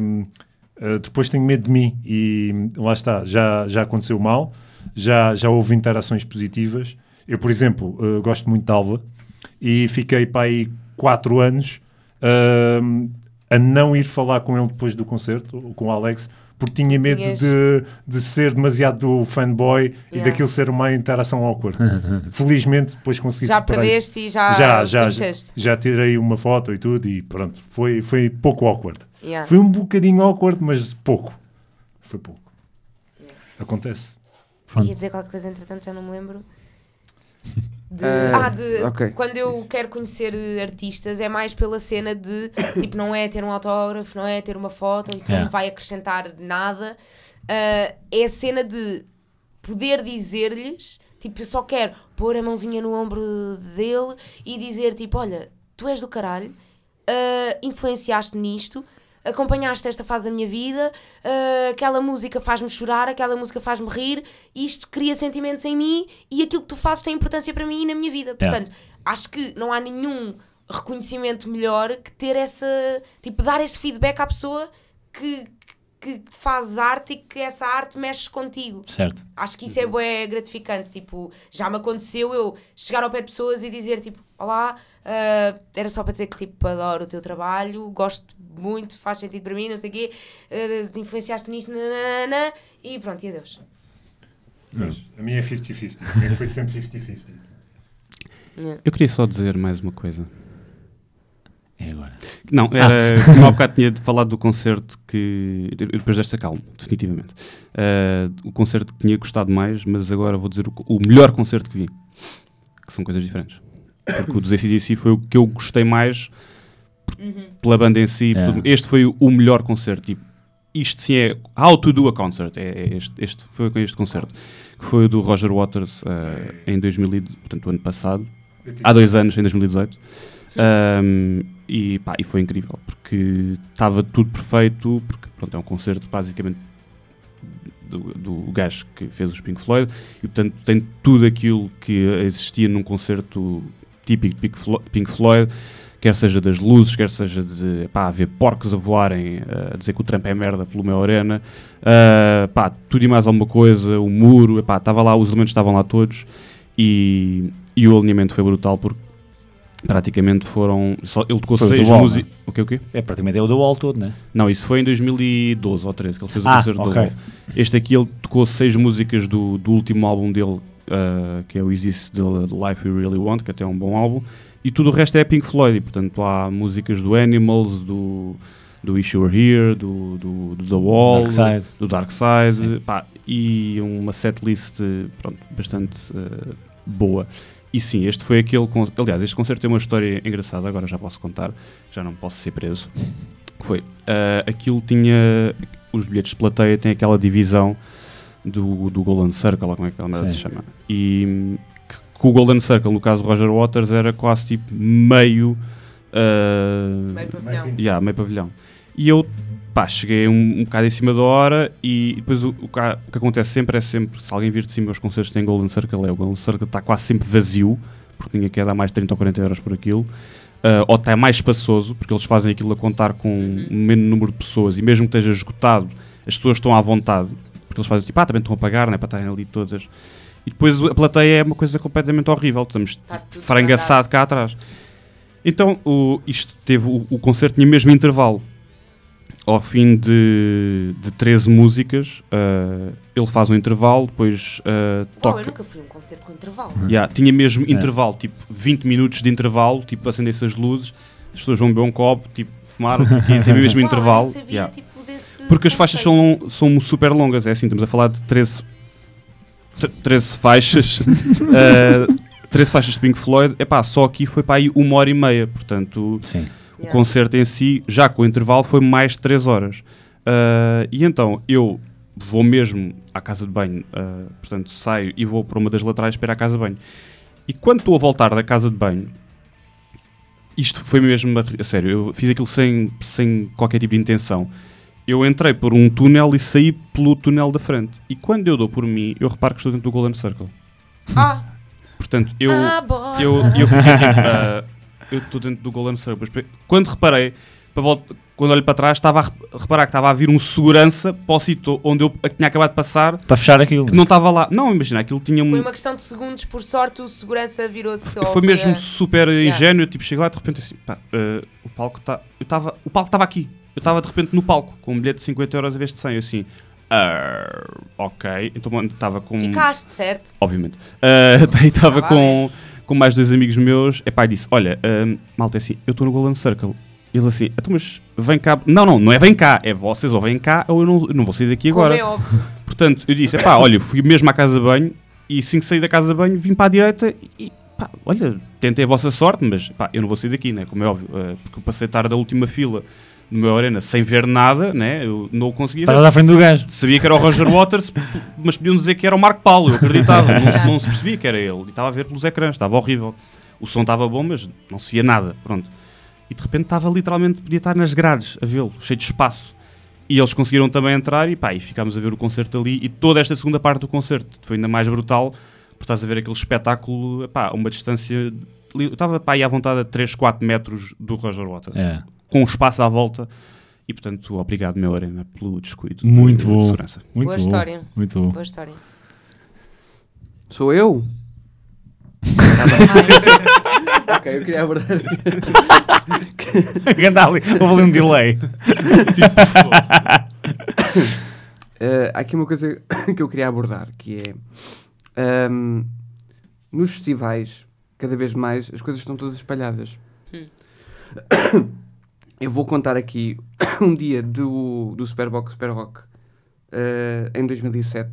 depois tenho medo de mim e lá está, já aconteceu mal, já houve interações positivas. Eu, por exemplo, gosto muito de Alva e fiquei para aí 4 anos a não ir falar com ele depois do concerto, com o Alex, porque tinha medo de ser demasiado fanboy e Yeah. daquilo ser uma interação awkward. Felizmente depois consegui Já superar isso. perdeste e já Já conheceste. tirei uma foto e tudo e pronto, foi pouco awkward. Yeah. Foi um bocadinho awkward, mas pouco. Foi pouco. Acontece. Ia dizer qualquer coisa, entretanto já não me lembro. Ok. Quando eu quero conhecer artistas é mais pela cena de tipo, não é ter um autógrafo, não é ter uma foto, isso não me vai acrescentar nada. É a cena de poder dizer-lhes, tipo, eu só quero pôr a mãozinha no ombro dele e dizer tipo, olha, tu és do caralho, influenciaste nisto, acompanhaste esta fase da minha vida, aquela música faz-me chorar, aquela música faz-me rir, isto cria sentimentos em mim e aquilo que tu fazes tem importância para mim e na minha vida. Portanto, acho que não há nenhum reconhecimento melhor que ter tipo, dar esse feedback à pessoa que faz arte e que essa arte mexe contigo. Certo. Acho que isso é bué gratificante, tipo, já me aconteceu eu chegar ao pé de pessoas e dizer, tipo, olá, era só para dizer que, tipo, adoro o teu trabalho, gosto muito, faz sentido para mim, não sei o quê, te influenciaste nisto, nanana, e pronto, e adeus. A minha é 50-50. A minha foi sempre 50-50. Eu queria só dizer mais uma coisa. É agora. Não, era como há bocado tinha falado do concerto que... Depois desta calma, definitivamente. O concerto que tinha gostado mais, mas agora vou dizer o melhor concerto que vi. Que são coisas diferentes. Porque o do AC/DC foi o que eu gostei mais pela banda em si. Yeah. Este foi o melhor concerto. Tipo, isto sim é how to do a concert. Este foi com este concerto. Que foi o do Roger Waters em 2000, portanto, o ano passado. Há 2 anos, em 2018. e foi incrível, porque estava tudo perfeito, porque pronto, é um concerto basicamente do gajo que fez os Pink Floyd, e portanto tem tudo aquilo que existia num concerto típico de Pink Floyd, quer seja das luzes, quer seja de haver porcos a voarem, a dizer que o Trump é merda pelo meu arena, tudo e mais alguma coisa, o muro, estava lá, os elementos estavam lá todos, e o alinhamento foi brutal, porque praticamente ele tocou 6 músicas. O quê? É praticamente o The Wall todo, não é? Não, isso foi em 2012 ou 13 que ele fez o concerto do The Wall. Este aqui ele tocou 6 músicas do último álbum dele, que é o Is This the Life We Really Want, que até é um bom álbum, e tudo o resto é Pink Floyd, e portanto há músicas do Animals, do Wish You Were Here, do The Wall, do Dark Side, e uma setlist bastante boa. E sim, este foi aquele... Aliás, este concerto tem uma história engraçada, agora já posso contar, já não posso ser preso. Foi, aquilo tinha... Os bilhetes de plateia têm aquela divisão do Golden Circle, como é que ela se chama. E que o Golden Circle, no caso do Roger Waters, era quase tipo meio pavilhão. Meio pavilhão. E eu cheguei um bocado em cima da hora, e depois o que acontece sempre se alguém vir de cima os concertos tem Golden Circle, o Golden Circle está quase sempre vazio, porque ninguém quer dar mais 30 ou 40 euros por aquilo, ou está mais espaçoso, porque eles fazem aquilo a contar com um menor número de pessoas, e mesmo que esteja esgotado, as pessoas estão à vontade, porque eles fazem tipo, também estão a pagar, para estarem ali todas. E depois a plateia é uma coisa completamente horrível, estamos frangaçado cá atrás. Então o concerto tinha mesmo intervalo. Ao fim de 13 músicas, ele faz um intervalo, depois toca... Eu nunca fui a um concerto com intervalo. Tinha mesmo intervalo, tipo 20 minutos de intervalo, tipo acendem-se as luzes, as pessoas vão beber um copo, tipo fumar, tem mesmo intervalo. Eu sabia, tipo, desse porque as faixas são super longas, é assim, estamos a falar de 13 faixas, 13 faixas de Pink Floyd, só aqui foi para aí 1h30, portanto... Sim. O concerto em si, já com o intervalo, foi mais de 3 horas. E então, eu vou mesmo à casa de banho, portanto, saio e vou para uma das laterais para ir à casa de banho. E quando estou a voltar da casa de banho, isto foi mesmo, a sério, eu fiz aquilo sem qualquer tipo de intenção. Eu entrei por um túnel e saí pelo túnel da frente. E quando eu dou por mim, eu reparo que estou dentro do Golden Circle. Portanto, eu fiquei tipo... eu estou dentro do Golden Circle. Quando reparei, quando olho para trás, estava a reparar que estava a vir um segurança para o sítio onde eu tinha acabado de passar. Para fechar aquilo. Que não estava lá. Não, imagina, aquilo tinha Foi uma questão de segundos, por sorte o segurança virou-se... Foi mesmo super ingênuo, tipo, chego lá e de repente assim, o palco está... O palco estava aqui. Eu estava de repente no palco, com um bilhete de 50 euros em vez de 100, eu assim... ok, então estava com... Ficaste, certo? Obviamente. Estava com mais 2 amigos meus, e disse, olha, malta, é assim, eu estou no Golden Circle. E ele assim, então mas vem cá. Não é vem cá, é vocês ou vêm cá ou eu não vou sair daqui agora. Como é óbvio. Portanto, eu disse, olha, eu fui mesmo à casa de banho e assim que saí da casa de banho vim para a direita e olha, tentei a vossa sorte, mas eu não vou sair daqui, né, como é óbvio, porque eu passei a estar da última fila no meu arena sem ver nada, né, eu não o conseguia ver. Estavas à frente do gajo. Sabia que era o Roger Waters, mas podiam dizer que era o Marco Paulo, eu acreditava, não se percebia que era ele, e estava a ver pelos ecrãs, estava horrível. O som estava bom, mas não se via nada, pronto. E de repente estava literalmente, podia estar nas grades a vê-lo, cheio de espaço. E eles conseguiram também entrar e ficámos a ver o concerto ali, e toda esta segunda parte do concerto foi ainda mais brutal, porque estás a ver aquele espetáculo a uma distância, eu estava aí à vontade a 3, 4 metros do Roger Waters. Com um espaço à volta, e portanto, obrigado, meu arena, pelo descuido. Muito bom. Segurança. Muito Boa bom. história. Muito bom. Boa história. Sou eu? Ok, eu queria abordar. Anda ali, houve ali um delay. Há aqui uma coisa que eu queria abordar, que é nos festivais, cada vez mais as coisas estão todas espalhadas. Eu vou contar aqui um dia do Superbox Super Rock em 2007.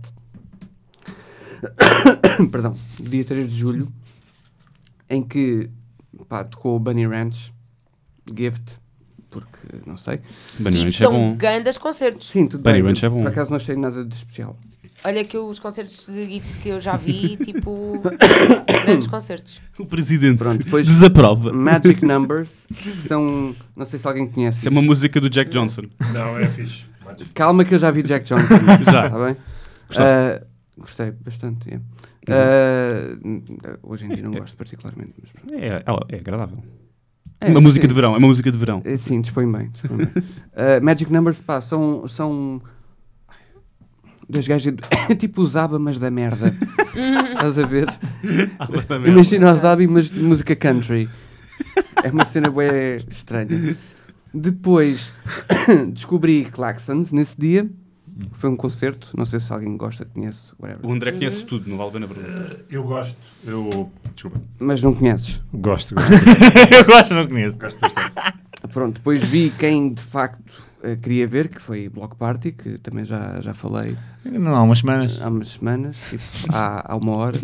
Perdão, dia 3 de julho, em que tocou o Bunny Ranch, Gift, porque não sei. Bunny E Ranch é bom. estão grandes concertos. Sim, tudo Bunny bem. Ranch é bom. Por acaso não achei nada de especial. Olha que os concertos de Gift que eu já vi, tipo, grandes concertos. O presidente Pronto, depois- desaprova. Magic Numbers, que são, não sei se alguém conhece. Isso é uma música do Jack Johnson. Não, é fixe. Calma que eu já vi Jack Johnson. Já. Está bem? Gostaste? Gostei bastante. Hoje em dia não gosto particularmente. Mas pronto. É agradável. É, Uma música sim. de verão, é uma música de verão. Sim, dispõe bem. Magic Numbers, pá, são dois gajos tipo o Zaba, mas da merda. Estás a ver? Imagina o Zaba, mas de música country. É uma cena bué estranha. Depois descobri Klaxons nesse dia. Foi um concerto, não sei se alguém gosta, conhece, whatever. O André conhece tudo, não vale a pena perguntar. Eu gosto. Desculpa. Mas não conheces. Gosto. Eu gosto, não conheço. Gosto bastante. Pronto, depois vi quem de facto queria ver, que foi Block Party, que também já falei Não, há umas semanas. há umas semanas, tipo, há uma hora.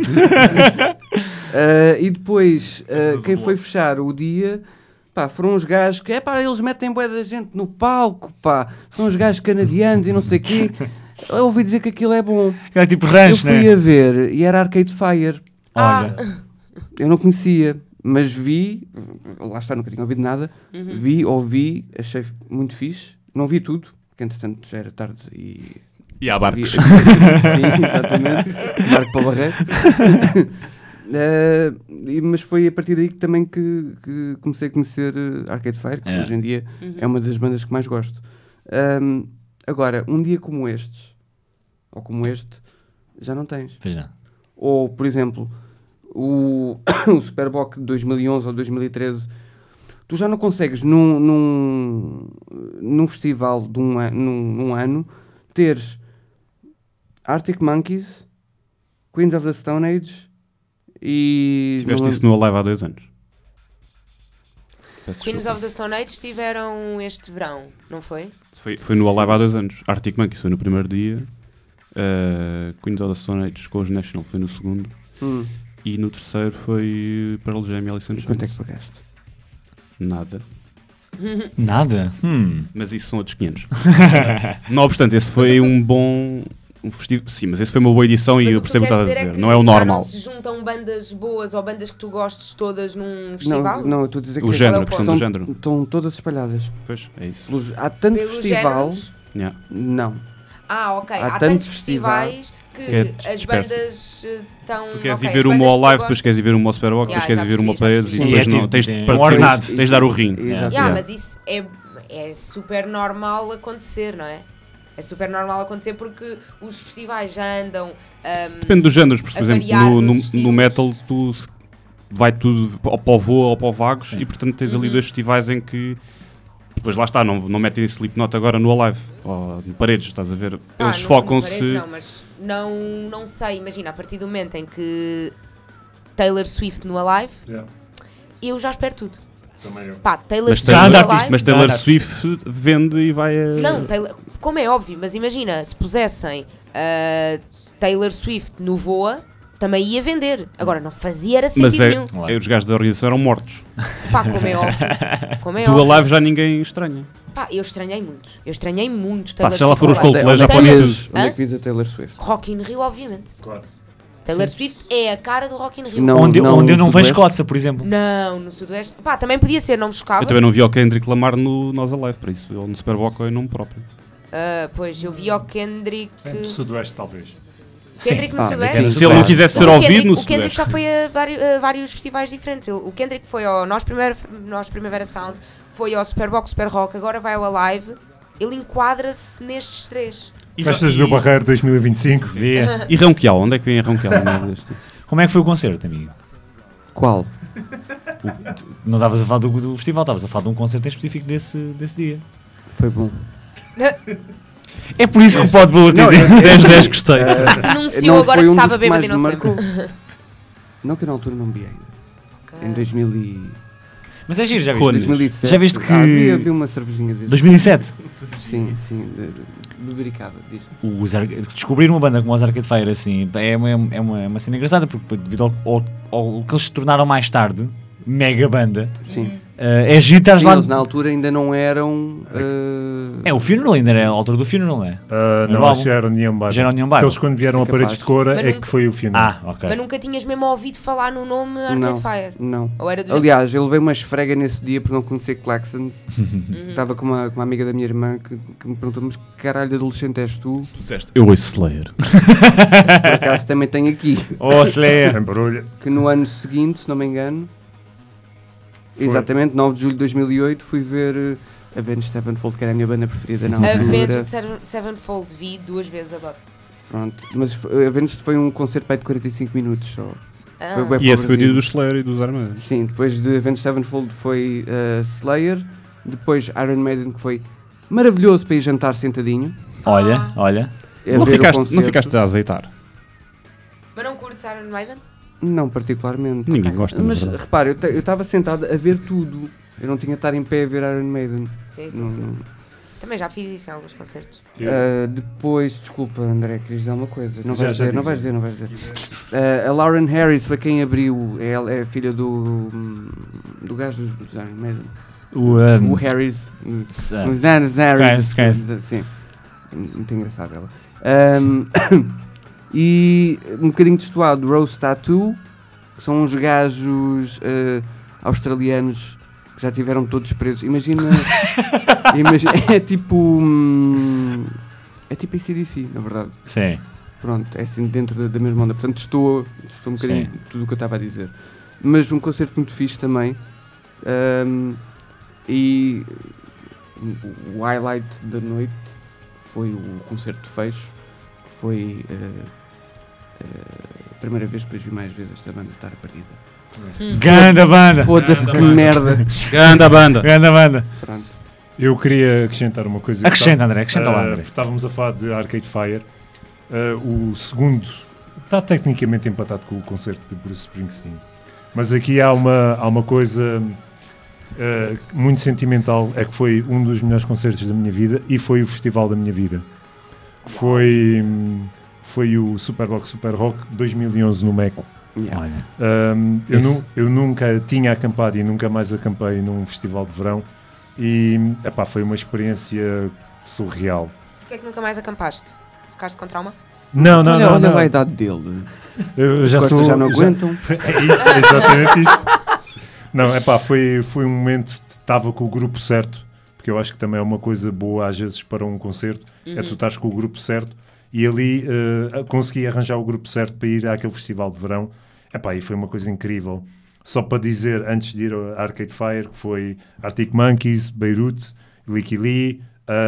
E depois, quem foi fechar o dia, pá, foram os gajos que, eles metem bué da gente no palco, pá, são os gajos canadianos e não sei o quê. Eu ouvi dizer que aquilo é bom. É tipo Eu rancho, fui né? a ver e era Arcade Fire. Olha. Eu não conhecia, mas vi, lá está, nunca tinha ouvido nada, ouvi, achei muito fixe. Não vi tudo, porque entretanto já era tarde E há barcos. Sim, exatamente. Marco para Barreiro. Mas foi a partir daí que também que comecei a conhecer Arcade Fire, que hoje em dia é uma das bandas que mais gosto. Agora, um dia como estes, ou como este, já não tens. Pois não. Ou, por exemplo, o Superboc de 2011 ou 2013, tu já não consegues num festival de num ano teres Arctic Monkeys, Queens of the Stone Age e... Tiveste isso no Alive há 2 anos. Peço Queens desculpa. of the Stone Age estiveram este verão, não foi? Foi no Alive há 2 anos. Arctic Monkeys foi no primeiro dia. Queens of the Stone Age com os National foi no segundo. E no terceiro foi Pearl Jam e Alice in Quanto é Chains. que pagaste? Nada. Nada? Mas isso são outros 500. Não obstante, esse foi Mas eu tô- um bom... festival. Sim, mas esse foi uma boa edição Mas e eu o que tu percebo o que queres estás a dizer dizer. é Não é o que já normal. não se juntam bandas boas ou bandas que tu gostes todas num festival? Não, eu estou a dizer O que género, qual é a o questão ponto? do género. estão todas espalhadas. Pois, é isso. Há tanto Pelos festival... géneros? Yeah. Não. Ah, ok. Há Há tantos tantos festivais que que é as disperso. bandas estão... Tu queres ir ver uma ao live, depois queres ir ver uma ao Superboc, depois queres ir ver uma ao Paredes e percebi. depois Sim, é não. tipo, Tens tem para um ordenado. tens de dar o rim. Exato. Yeah. Mas isso é super normal acontecer, não é? É super normal acontecer porque os festivais já andam... Depende dos géneros, por a exemplo, variar no nos estilos. metal vai tudo ou para o Voa ou para o Vagos e portanto tens ali 2 festivais em que depois lá está, não metem Slipknot agora no Alive ou no Paredes, estás a ver? Eles no focam-se. Paredes não, mas não sei, imagina, a partir do momento em que Taylor Swift no Alive, eu já espero tudo. Também eu. Pá, Taylor Mas Swift Taylor, no Alive... mas Taylor Não, Swift vende e vai a. Não, como é óbvio, mas imagina, se pusessem Taylor Swift no Voa, também ia vender. Agora, não fazia era Mas sentido nenhum. os gajos da organização eram mortos. Pá, como é óbvio. Como é Do óbvio. Alive já ninguém estranha. Pá, eu estranhei muito. Pá, Taylor se ela for Swift os no Alive. Coldplay, já Taylor- podem Onde é Hã? que vis a Taylor Swift? Rock in Rio, obviamente. Claro. Taylor Swift é a cara do Rock in Rio. Não. Onde eu não no vejo Sudoeste? Cotsa, por exemplo. Não, no Sudoeste. Pá, também podia ser, não me chocava. Eu também não vi o Kendrick Lamar no Nós Alive, por isso. Ele no Superboc ou em nome próprio. Pois, eu vi o Kendrick... Do Sudoeste, talvez. Kendrick no Sim. Sudoeste? Se ele não quisesse ser O ouvido Kendrick- no O Kendrick Sudoeste. já foi a vários festivais diferentes. O Kendrick foi ao Nós Primavera Sound, foi ao Superboc, Super Rock, agora vai ao Alive. Ele enquadra-se nestes 3. Festas do Barreiro 2025. Vê. E Ronquial, onde é que vem a Ronquial? Como é que foi o concerto, amigo? Qual? Não estavas a falar do festival, estavas a falar de um concerto em específico desse dia. Foi bom. É por isso que o Pod Bullet Não, diz eu- 10 gostei. Denunciou Não agora foi que um estava dos que bêbado e mais não me se lembra. marcou. Não, que eu na altura não vi ainda. Em 2000 e... Mas é giro, já viste? Cones. 2007. Já viste que- vi uma cervejinha dele. 2007. Sim, lubricada, diz. Descobrir uma banda como os Arcade Fire assim é uma cena engraçada porque devido ao que eles se tornaram mais tarde, mega banda, Sim. É giro, estás Sim, lá. eles na altura ainda não eram... É o Funeral, ainda era a altura do Funeral, não é? Não, acho que já era o Neon Bible. Já era o Neon Porque Bible. eles quando vieram a Capaz. Paredes de Cora Mas é nunca- que foi o final. Ok. Mas nunca tinhas mesmo ouvido falar no nome Arcade Não, Fire? não. Ou era do Aliás, eu levei uma esfrega nesse dia por não conhecer Klaxons. Estava com uma amiga da minha irmã que me perguntou, mas que caralho de adolescente és tu? Tu disseste, eu ouço Slayer. Por acaso também tenho aqui, Oh, Slayer. Embrulha. que no ano seguinte, se não me engano, exatamente, 9 de julho de 2008, fui ver Avenged Sevenfold, que era a minha banda preferida na altura. Avenged Sevenfold, vi 2 vezes, adoro. Pronto, mas Avenged foi um concerto para aí de 45 minutos só. Ah. Foi bué E esse foi o dia pobrezinho. dos Slayer e dos Armadas. Sim, depois de Avenged Sevenfold foi Slayer, depois Iron Maiden, que foi maravilhoso para ir jantar sentadinho. Olha. A Não ver o ficaste, não concerto. ficaste a azeitar. Mas não curtes Iron Maiden? Não, particularmente. Ninguém gosta, na Mas verdade. repara, eu estava sentado a ver tudo. Eu não tinha de estar em pé a ver Iron Maiden. Sim, sim, Não- sim. Também já fiz isso em alguns concertos. Depois, desculpa André, querias dizer alguma coisa? Não Já vais dizer, não vais disse. dizer, não vais dizer. A Lauren Harris foi quem abriu, ela é filha do gajo dos Iron Maiden. O Harris. Os Harris. Conhece. Sim, muito engraçado ela. E um bocadinho destoado, Rose Tattoo, que são uns gajos australianos que já tiveram todos presos. Imagina, é tipo AC/DC, na verdade. Sim. Pronto, é assim dentro da mesma onda. Portanto, estou um bocadinho Sim. tudo o que eu estava a dizer. Mas um concerto muito fixe também. E o highlight da noite foi o concerto de fecho, que foi a primeira vez que depois vi mais vezes esta banda estar perdida. Ganda banda. Foda-se que merda! Anda a banda! Ganda banda. Pronto. Eu queria acrescentar uma coisa. Acrescenta, André. Acrescenta lá, André. Estávamos a falar de Arcade Fire. O segundo está tecnicamente empatado com o concerto de Bruce Springsteen. Mas aqui há uma coisa muito sentimental. É que foi um dos melhores concertos da minha vida e foi o festival da minha vida. Foi o Superbox Super Rock 2011 no Meco. Yeah. Olha. Eu nunca tinha acampado e nunca mais acampei num festival de verão e foi uma experiência surreal. Porquê é que nunca mais acampaste? Ficaste com trauma? Não. Olha lá a idade dele. Eu As costas já não aguentam. É isso, é exatamente isso. Não, foi um momento, estava com o grupo certo, porque eu acho que também é uma coisa boa às vezes para um concerto, é tu estares com o grupo certo. E ali consegui arranjar o grupo certo para ir àquele festival de verão. E foi uma coisa incrível. Só para dizer, antes de ir ao Arcade Fire, que foi Arctic Monkeys, Beirut, Licky Lee,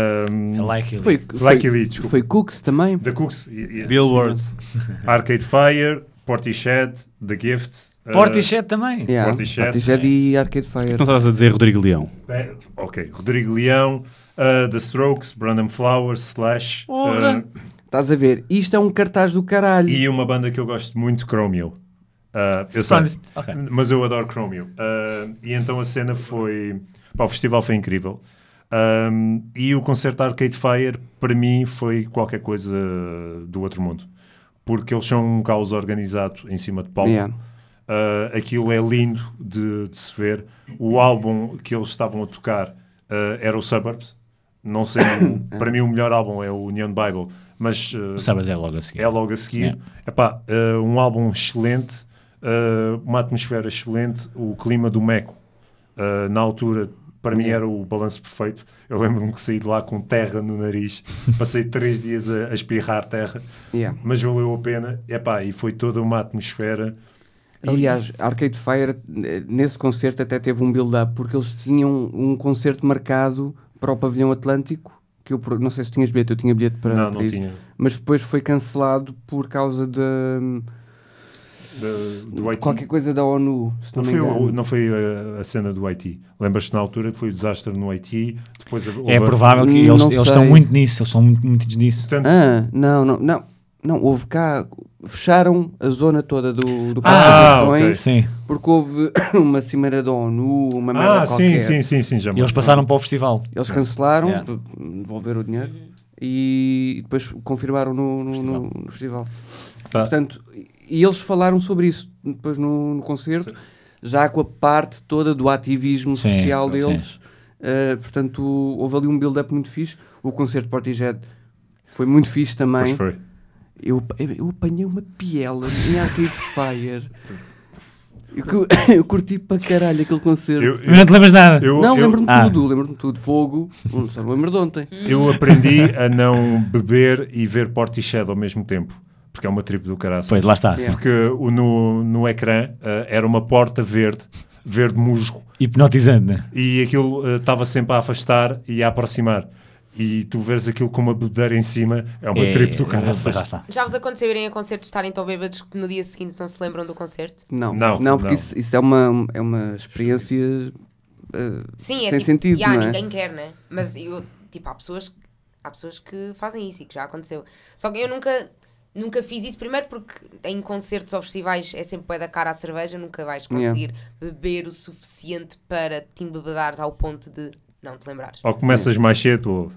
Licky Lee, desculpa. Foi Cooks também. The Cooks, Billboards. Arcade Fire, Portishead, The Gift. Portishead também. Yeah, Portishead. Portishead e Arcade Fire. Não estavas a dizer Rodrigo Leão. Ok, Rodrigo Leão, The Strokes, Brandon Flowers, Slash. Estás a ver? Isto é um cartaz do caralho. E uma banda que eu gosto muito, Chromeo. Eu sei, Ok. mas eu adoro Chromeo. E então a cena foi... o festival foi incrível. E o concerto Arcade Fire, para mim, foi qualquer coisa do outro mundo. Porque eles são um caos organizado em cima de palco. Yeah. Aquilo é lindo de se ver. O álbum que eles estavam a tocar era o Suburbs. Não sei, para mim o melhor álbum é o Neon Bible, mas Sabes, é logo a seguir. é logo a seguir. Um álbum excelente, uma atmosfera excelente, o clima do Meco, na altura, para mim era o balanço perfeito. Eu lembro-me que saí de lá com terra no nariz, passei 3 dias a espirrar terra, Yeah. mas valeu a pena, e foi toda uma atmosfera. Aliás, Arcade Fire, nesse concerto até teve um build-up, porque eles tinham um concerto marcado para o Pavilhão Atlântico, que eu não sei se tinhas bilhete, eu tinha bilhete para, Não para isso, tinha. mas depois foi cancelado por causa de Do Haiti. qualquer coisa da ONU, se não, me engano. Não foi a cena do Haiti. Lembras-te na altura que foi o desastre no Haiti? Depois É provável que Não eles estão sei. muito nisso. Eles são muito metidos nisso. Portanto, Não, houve cá, fecharam a zona toda do Parque Ah, das Nações, ok. Sim. porque houve uma cimeira da ONU, uma merda qualquer. sim, já E me eles passaram para o festival. Eles cancelaram, Yeah. devolveram o dinheiro e depois confirmaram no festival. Tá. Portanto, e eles falaram sobre isso depois no concerto. já com a parte toda do ativismo Sim, social sim. deles. Portanto, houve ali um build-up muito fixe. O concerto de Portishead foi muito fixe também. Pois foi. Eu apanhei uma piela em Arcade Fire. Eu curti para caralho aquele concerto. Mas não te lembras nada? Lembro-me tudo. Fogo, só me lembro de ontem. Eu aprendi a não beber e ver Portishead ao mesmo tempo, porque é uma tribo do caraças. Pois, lá está. Yeah. Porque no ecrã era uma porta verde musgo, Hipnotizante, né? e aquilo estava sempre a afastar e a aproximar. E tu vês aquilo com uma bebedeira em cima, é uma tribo do caraças. Lá está. Já vos aconteceu irem a concertos estarem tão bêbados que no dia seguinte não se lembram do concerto? Não, porque isso é uma experiência Sim, sem sentido, não é? ninguém quer, né? Mas há pessoas que fazem isso e que já aconteceu. Só que eu nunca fiz isso, primeiro porque em concertos ou festivais é sempre bué da cara a cerveja, nunca vais conseguir beber o suficiente para te embebedares ao ponto de não te lembrares. Ou começas mais cedo, ou...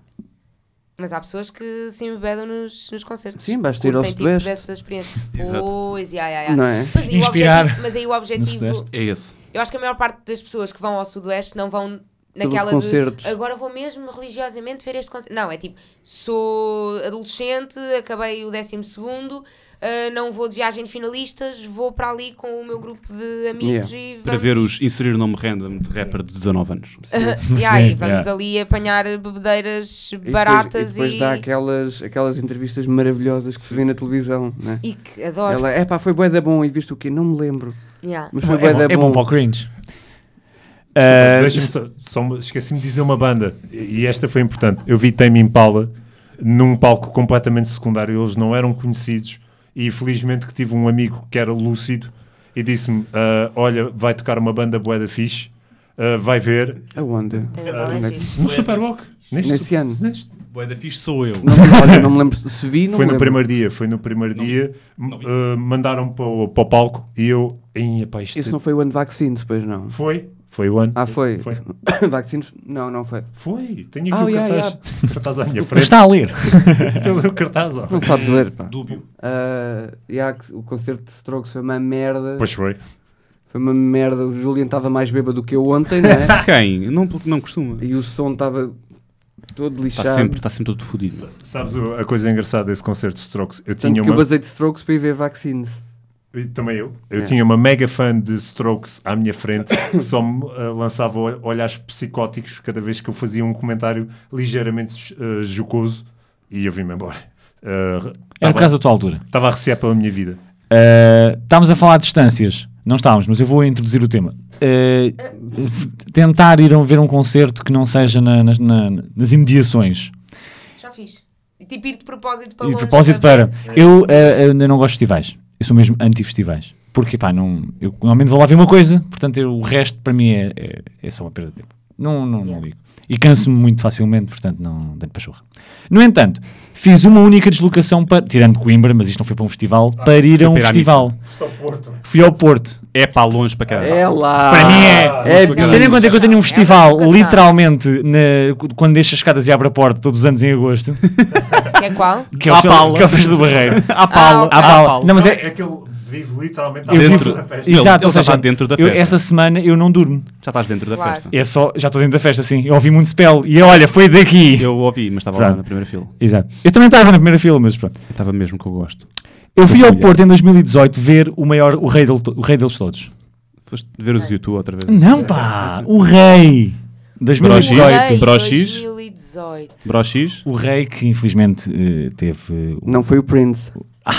Mas há pessoas que se embebedam nos concertos. Sim, basta ir ao Curtem, Sudoeste. Dessa experiência. Exato. Pois, Não é? Mas aí o objetivo... É esse. Eu acho que a maior parte das pessoas que vão ao Sudoeste não vão Pelos naquela concertos. de agora vou mesmo religiosamente ver este concerto. Não, é tipo, sou adolescente, acabei o 12º, não vou de viagem de finalistas, vou para ali com o meu grupo de amigos e vamos... Para ver inserir o nome random de rapper de 19 anos. E vamos ali apanhar bebedeiras baratas e depois dá aquelas entrevistas maravilhosas que se vê na televisão, né? E que adoro. Ela, foi bué da bom e visto o quê? Não me lembro. Yeah. Mas foi bué da É bom para o cringe. Deixa-me esqueci-me de dizer uma banda, e esta foi importante. Eu vi Tame Impala num palco completamente secundário, eles não eram conhecidos, e felizmente que tive um amigo que era lúcido e disse-me, olha, vai tocar uma banda bué da fixe, vai ver. Aonde? No Superboc. Nesse ano. Bué da fixe sou eu. Não me lembro se vi, não Foi me no lembro. primeiro dia, mandaram para o palco e eu... Isso não foi o ano de Vaccines, depois não? Foi o ano. Foi. Vaccines? Não foi. Foi. Tenho aqui o cartaz à minha frente. Está a ler. Estou a ler o cartaz. Não sabes ler, pá. Dúbio. O concerto de Strokes foi uma merda. Pois foi. Foi uma merda. O Julian estava mais bêbado do que eu ontem, não é? Quem? Não costuma. E o som estava todo lixado. Está sempre todo fodido. Sabes a coisa engraçada desse concerto de Strokes? Tanto que eu basei de Strokes para ir ver Vaccines. Também eu. Eu tinha uma mega fã de Strokes à minha frente que só me lançava olhares psicóticos cada vez que eu fazia um comentário ligeiramente jocoso e eu vim-me embora. Era por causa da tua altura. Estava a recear pela minha vida. Estávamos a falar de distâncias. Não estávamos, mas eu vou introduzir o tema. Tentar ir a ver um concerto que não seja nas imediações. Já fiz. E tipo ir de propósito para E de longe. propósito para... Eu não gosto de festivais. Eu sou mesmo anti-festivais. Porque, pá, eu normalmente vou lá ver uma coisa, portanto, o resto para mim é só uma perda de tempo. Não ligo. E canso-me muito facilmente, portanto, não tenho pachorra. No entanto, fiz uma única deslocação tirando Coimbra, mas isto não foi para um festival, para ir a um festival. Fui ao Porto. É para longe para caralho. É lá! Para mim tendo em conta que eu tenho um festival, literalmente, quando deixo as escadas e abre a porta, todos os anos em agosto. Que é qual? Que é o Festa do Barreiro. À pala. Não, mas Aquele vive literalmente dentro da festa. Exato, Ele ou já seja, está dentro da festa. essa semana eu não durmo. Já estás dentro da Claro. festa. Já estou dentro da festa, sim. Eu ouvi muito spell e olha, foi daqui. Eu ouvi, mas estava lá na primeira fila. Exato. Eu também estava na primeira fila, mas pronto. Eu estava mesmo que eu gosto. Eu fui ao Porto em 2018 ver o rei deles todos. Foste ver os YouTube outra vez? Não, pá! O rei! 2018. Broxis. 2018. Broxis. O rei que infelizmente teve... Não foi o Prince.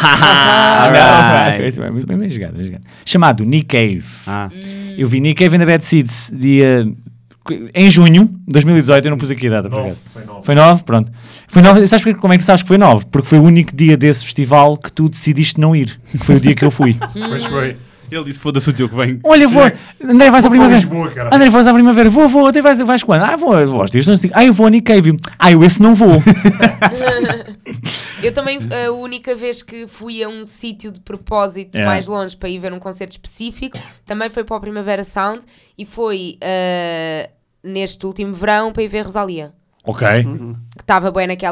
Bem jogado. Chamado Nick Cave. Eu vi Nick Cave in the Bad Seeds em junho de 2018. Eu não pus aqui a data. Foi 9, pronto. Foi 9. Sabes como é que tu sabes que foi 9? Porque foi o único dia desse festival que tu decidiste não ir. Que foi o dia que eu fui. Pois foi. Ele disse, foda-se o teu que vem. Olha, vou. André, vais à primavera. André, vais à primavera. Vou. Até vais quando? Vou aos dias. Eu vou a Nick Cave. Eu esse não vou. Eu também, a única vez que fui a um sítio de propósito mais longe para ir ver um concerto específico, também foi para o Primavera Sound e foi neste último verão para ir ver Rosalia. Ok. Que estava bem naquela... Pá,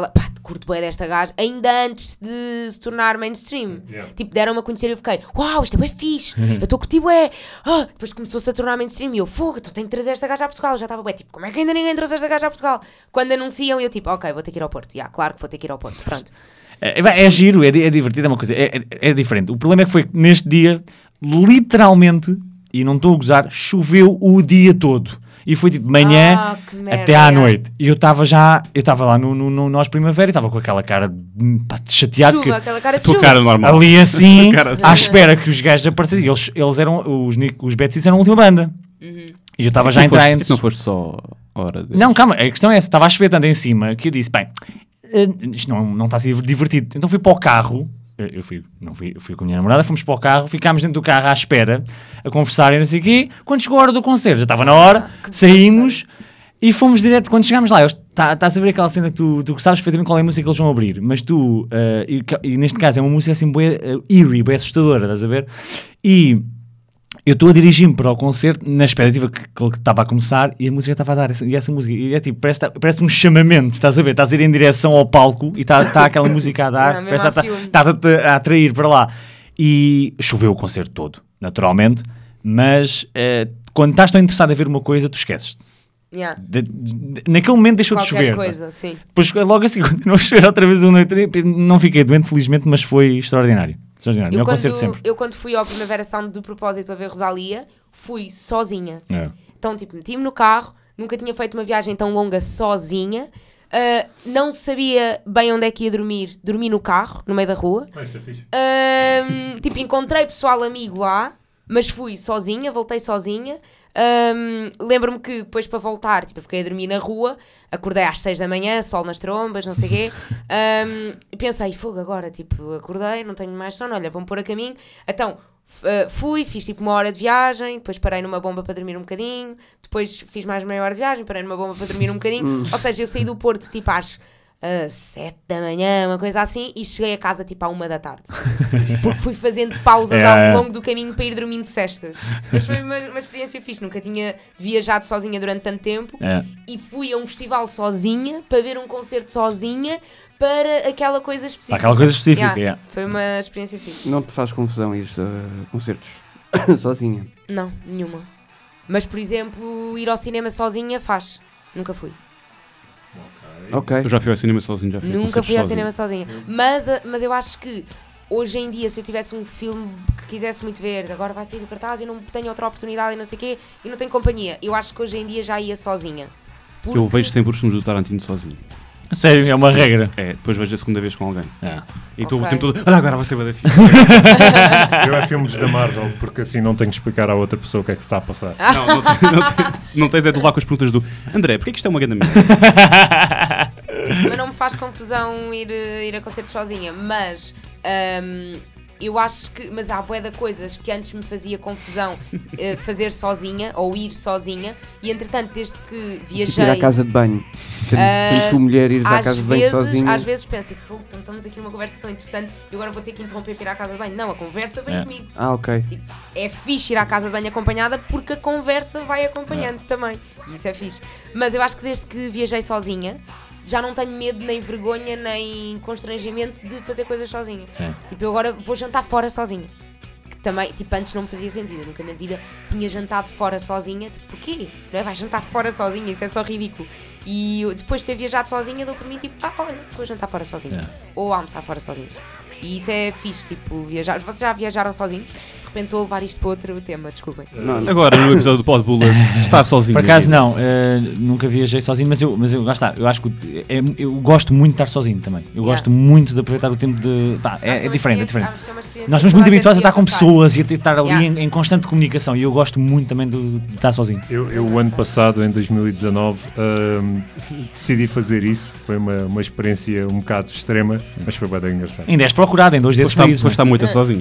curto bué desta gaja, ainda antes de se tornar mainstream. Tipo, deram-me a conhecer e eu fiquei, uau, isto é bué fixe, eu estou a curtir bué. Depois começou-se a tornar mainstream e eu, fogo, tu tenho que trazer esta gaja a Portugal. Eu já estava bué, tipo, como é que ainda ninguém trouxe esta gaja a Portugal? Quando anunciam, eu tipo, ok, vou ter que ir ao Porto. Claro que vou ter que ir ao Porto, pronto. É giro, é divertido, é uma coisa, é diferente. O problema é que foi que neste dia, literalmente, e não estou a gozar, choveu o dia todo. E foi tipo de manhã até à noite. E eu estava lá no Nós Primavera e estava com aquela cara de chateado. Chuva, aquela cara de Tua chuva. cara normal. Ali assim, Cara de- à espera que os gajos aparecessem. Eles eram, os Betsies eram a última banda. E eu estava já a entrar antes. Não foste só hora de... Não, calma, a questão é essa. Estava a chover tanto em cima que eu disse, bem, isto não está a ser divertido. Então fui para o carro. Eu fui com a minha namorada, fomos para o carro, ficámos dentro do carro à espera, a conversar e não sei o quê. Quando chegou a hora do concerto, já estava na hora, saímos e fomos direto. Quando chegámos lá, estás a ver aquela cena que tu sabes perfeitamente qual é a música que eles vão abrir, mas tu, e neste caso é uma música assim, bué, eerie, bem assustadora, estás a ver? E eu estou a dirigir-me para o concerto na expectativa que ele estava a começar e a música estava a dar, e essa música, e é tipo, parece um chamamento, estás a ver? Estás a ir em direção ao palco e está aquela música a dar, Não, parece mesmo está-te a atrair para lá. E choveu o concerto todo, naturalmente, mas quando estás tão interessado a ver uma coisa, tu esqueces-te. Yeah. Naquele momento deixou de Qualquer chover. coisa, sim. Depois logo assim, continuou a chover outra vez uma noite. Não fiquei doente, felizmente, mas foi extraordinário. Melhor concerto sempre. Eu quando fui ao Primavera Sound de propósito para ver Rosalia, fui sozinha. Então, tipo, meti-me no carro, nunca tinha feito uma viagem tão longa sozinha, não sabia bem onde é que ia dormir, dormi no carro, no meio da rua. Isso é fixe. Tipo, encontrei pessoal amigo lá, mas fui sozinha, voltei sozinha. Lembro-me que depois para voltar, tipo, eu fiquei a dormir na rua, acordei às 6 da manhã, sol nas trombas, não sei o quê, e pensei, fogo agora, tipo, acordei, não tenho mais sono, olha, vou-me pôr a caminho. Então fui, fiz tipo 1 hora de viagem, depois parei numa bomba para dormir um bocadinho, depois fiz mais meia hora de viagem, parei numa bomba para dormir um bocadinho, ou seja, eu saí do Porto tipo às 7 da manhã, uma coisa assim, e cheguei a casa tipo à 1 da tarde, porque fui fazendo pausas ao longo do caminho para ir dormindo cestas. Mas foi uma experiência fixe, nunca tinha viajado sozinha durante tanto tempo, e fui a um festival sozinha, para ver um concerto sozinha, para aquela coisa específica. Aquela coisa específica, Foi uma experiência fixe. Não te faz confusão ir a concertos sozinha? Não, nenhuma. Mas, por exemplo, ir ao cinema sozinha faz. Nunca fui. Ok. Eu já fui ao cinema sozinho, já fui a Nunca concertos fui ao sozinho. cinema sozinha. Mas eu acho que hoje em dia, se eu tivesse um filme que quisesse muito ver, agora vai sair do cartaz e não tenho outra oportunidade e não sei o quê, e não tenho companhia, eu acho que hoje em dia já ia sozinha. Porque... Eu vejo sempre os filmes do Tarantino sozinho. Sério, é uma regra. Depois vejo a segunda vez com alguém. E estou Ok. o tempo todo, olha agora vai ser da filme. Eu é filmes da Marvel, porque assim não tenho que explicar à outra pessoa o que é que se está a passar. Não tens é de levar com as perguntas do André, porquê que isto é uma grande merda? Mas não me faz confusão ir a concertos sozinha, mas eu acho que, mas há bué de coisas que antes me fazia confusão fazer sozinha ou ir sozinha, e entretanto desde que viajei... Ir à casa de banho. Seres tu mulher ires à casa de banho sozinha. Às vezes penso, tipo, então estamos aqui numa conversa tão interessante e agora vou ter que interromper para ir à casa de banho. Não, a conversa vem comigo. Ah, ok. Tipo, é fixe ir à casa de banho acompanhada porque a conversa vai acompanhando também. E isso é fixe. Mas eu acho que desde que viajei sozinha, já não tenho medo, nem vergonha, nem constrangimento de fazer coisas sozinha. Tipo, eu agora vou jantar fora sozinha. Que também, tipo, antes não me fazia sentido. Eu nunca na vida tinha jantado fora sozinha. Tipo, porquê? Não é? Vais jantar fora sozinha, isso é só ridículo. E eu, depois de ter viajado sozinha, dou por mim, tipo, olha, estou a jantar fora sozinha. Ou a almoçar fora sozinha. E isso é fixe, tipo, viajar. Vocês já viajaram sozinhos? De repente estou a levar isto para outro tema, desculpem. Não. Agora, no episódio do Pod Bullet, estar sozinho. Por acaso não, nunca viajei sozinho, mas eu lá está, eu acho que eu gosto muito de estar sozinho também. Eu gosto muito de aproveitar o tempo de... Pá, é diferente, é diferente. Nós somos muito habituados a estar com pessoas e a estar ali em constante comunicação, e eu gosto muito também de estar sozinho. Eu o ano passado, em 2019, decidi fazer isso. Foi uma experiência um bocado extrema, mas foi bem engraçado. Ainda és procurado em 2 desses países. Foste estar muito sozinho.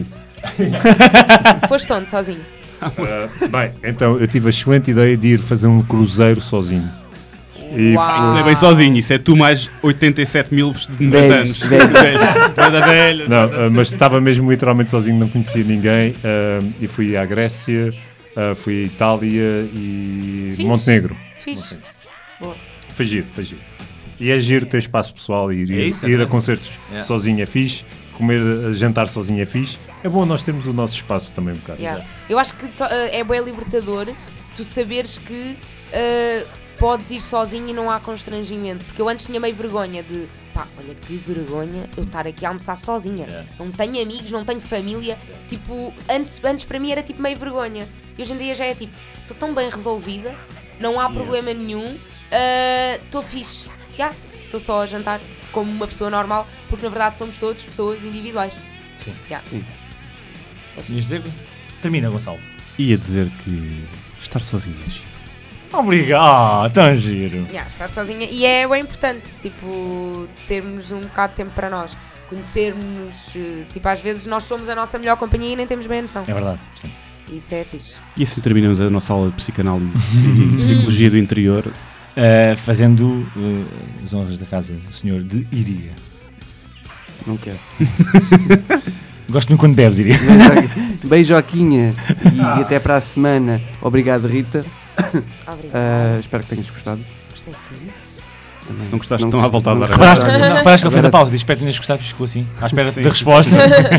Foste onde sozinho? Bem, então eu tive a excelente ideia de ir fazer um cruzeiro sozinho. E Uau. Isso não é bem sozinho, isso é tu mais 87 mil de 90 anos. Velhos. Velho. Não, mas estava mesmo literalmente sozinho, não conhecia ninguém, e fui à Grécia, fui à Itália e Fixe. Montenegro. Fixe. Boa. Foi giro, foi giro. E é giro ter espaço pessoal e É isso, ir é. a concertos Yeah. sozinho é fixe, jantar sozinho é fixe. É bom nós termos o nosso espaço também um bocado. Yeah. Eu acho que é bem libertador tu saberes que podes ir sozinho e não há constrangimento. Porque eu antes tinha meio vergonha de pá, olha que vergonha eu estar aqui a almoçar sozinha. Yeah. Não tenho amigos, não tenho família. Tipo, antes para mim era tipo meio vergonha. E hoje em dia já é tipo, sou tão bem resolvida, não há problema nenhum, estou fixe. Estou só a jantar como uma pessoa normal, porque na verdade somos todos pessoas individuais. Sim. Yeah. Sim. É fixe. Ias dizer? Termina, Gonçalo. Ia dizer que estar sozinho é giro. Obrigado, tão giro. Estar sozinha, e é bem importante, tipo, termos um bocado de tempo para nós, conhecermos, tipo, às vezes nós somos a nossa melhor companhia e nem temos bem a noção. É verdade, sim. Isso é fixe. E assim terminamos a nossa aula de psicanálise e psicologia do interior. Fazendo as honras da casa do senhor de Iria. Não quero. Gosto muito quando bebes, Iria. Beijoquinha e até para a semana. Obrigado, Rita. Obrigada. Espero que tenhas gostado. Gostei sim. Também. Se não gostaste, estão à volta a dar. Reparaste que ele fez a pausa e espero que tenhas gostado, ficou assim, à espera da resposta.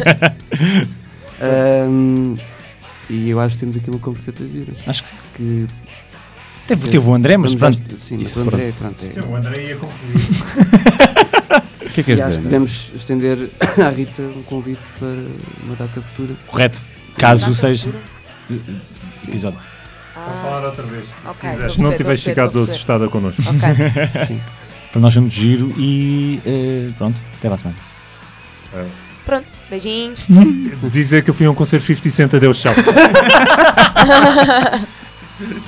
E eu acho que temos aqui uma converseta gira. Acho que sim. Que Teve o André, mas vamos pronto. sim, mas Isso, o André, pronto. O André ia concluir. O que é que E queres acho dizer? que devemos estender à Rita um convite para uma data futura. Correto. Caso Data seja futura? episódio. Vou falar outra vez, se Ok, quiseres. estou a Se não perceber, tiveres estou a ficado perceber. assustada connosco. Ok. Para nós foi muito giro e pronto, até para a semana. Pronto, beijinhos. Dizer que eu fui a um concerto 50 Cent, adeus, tchau.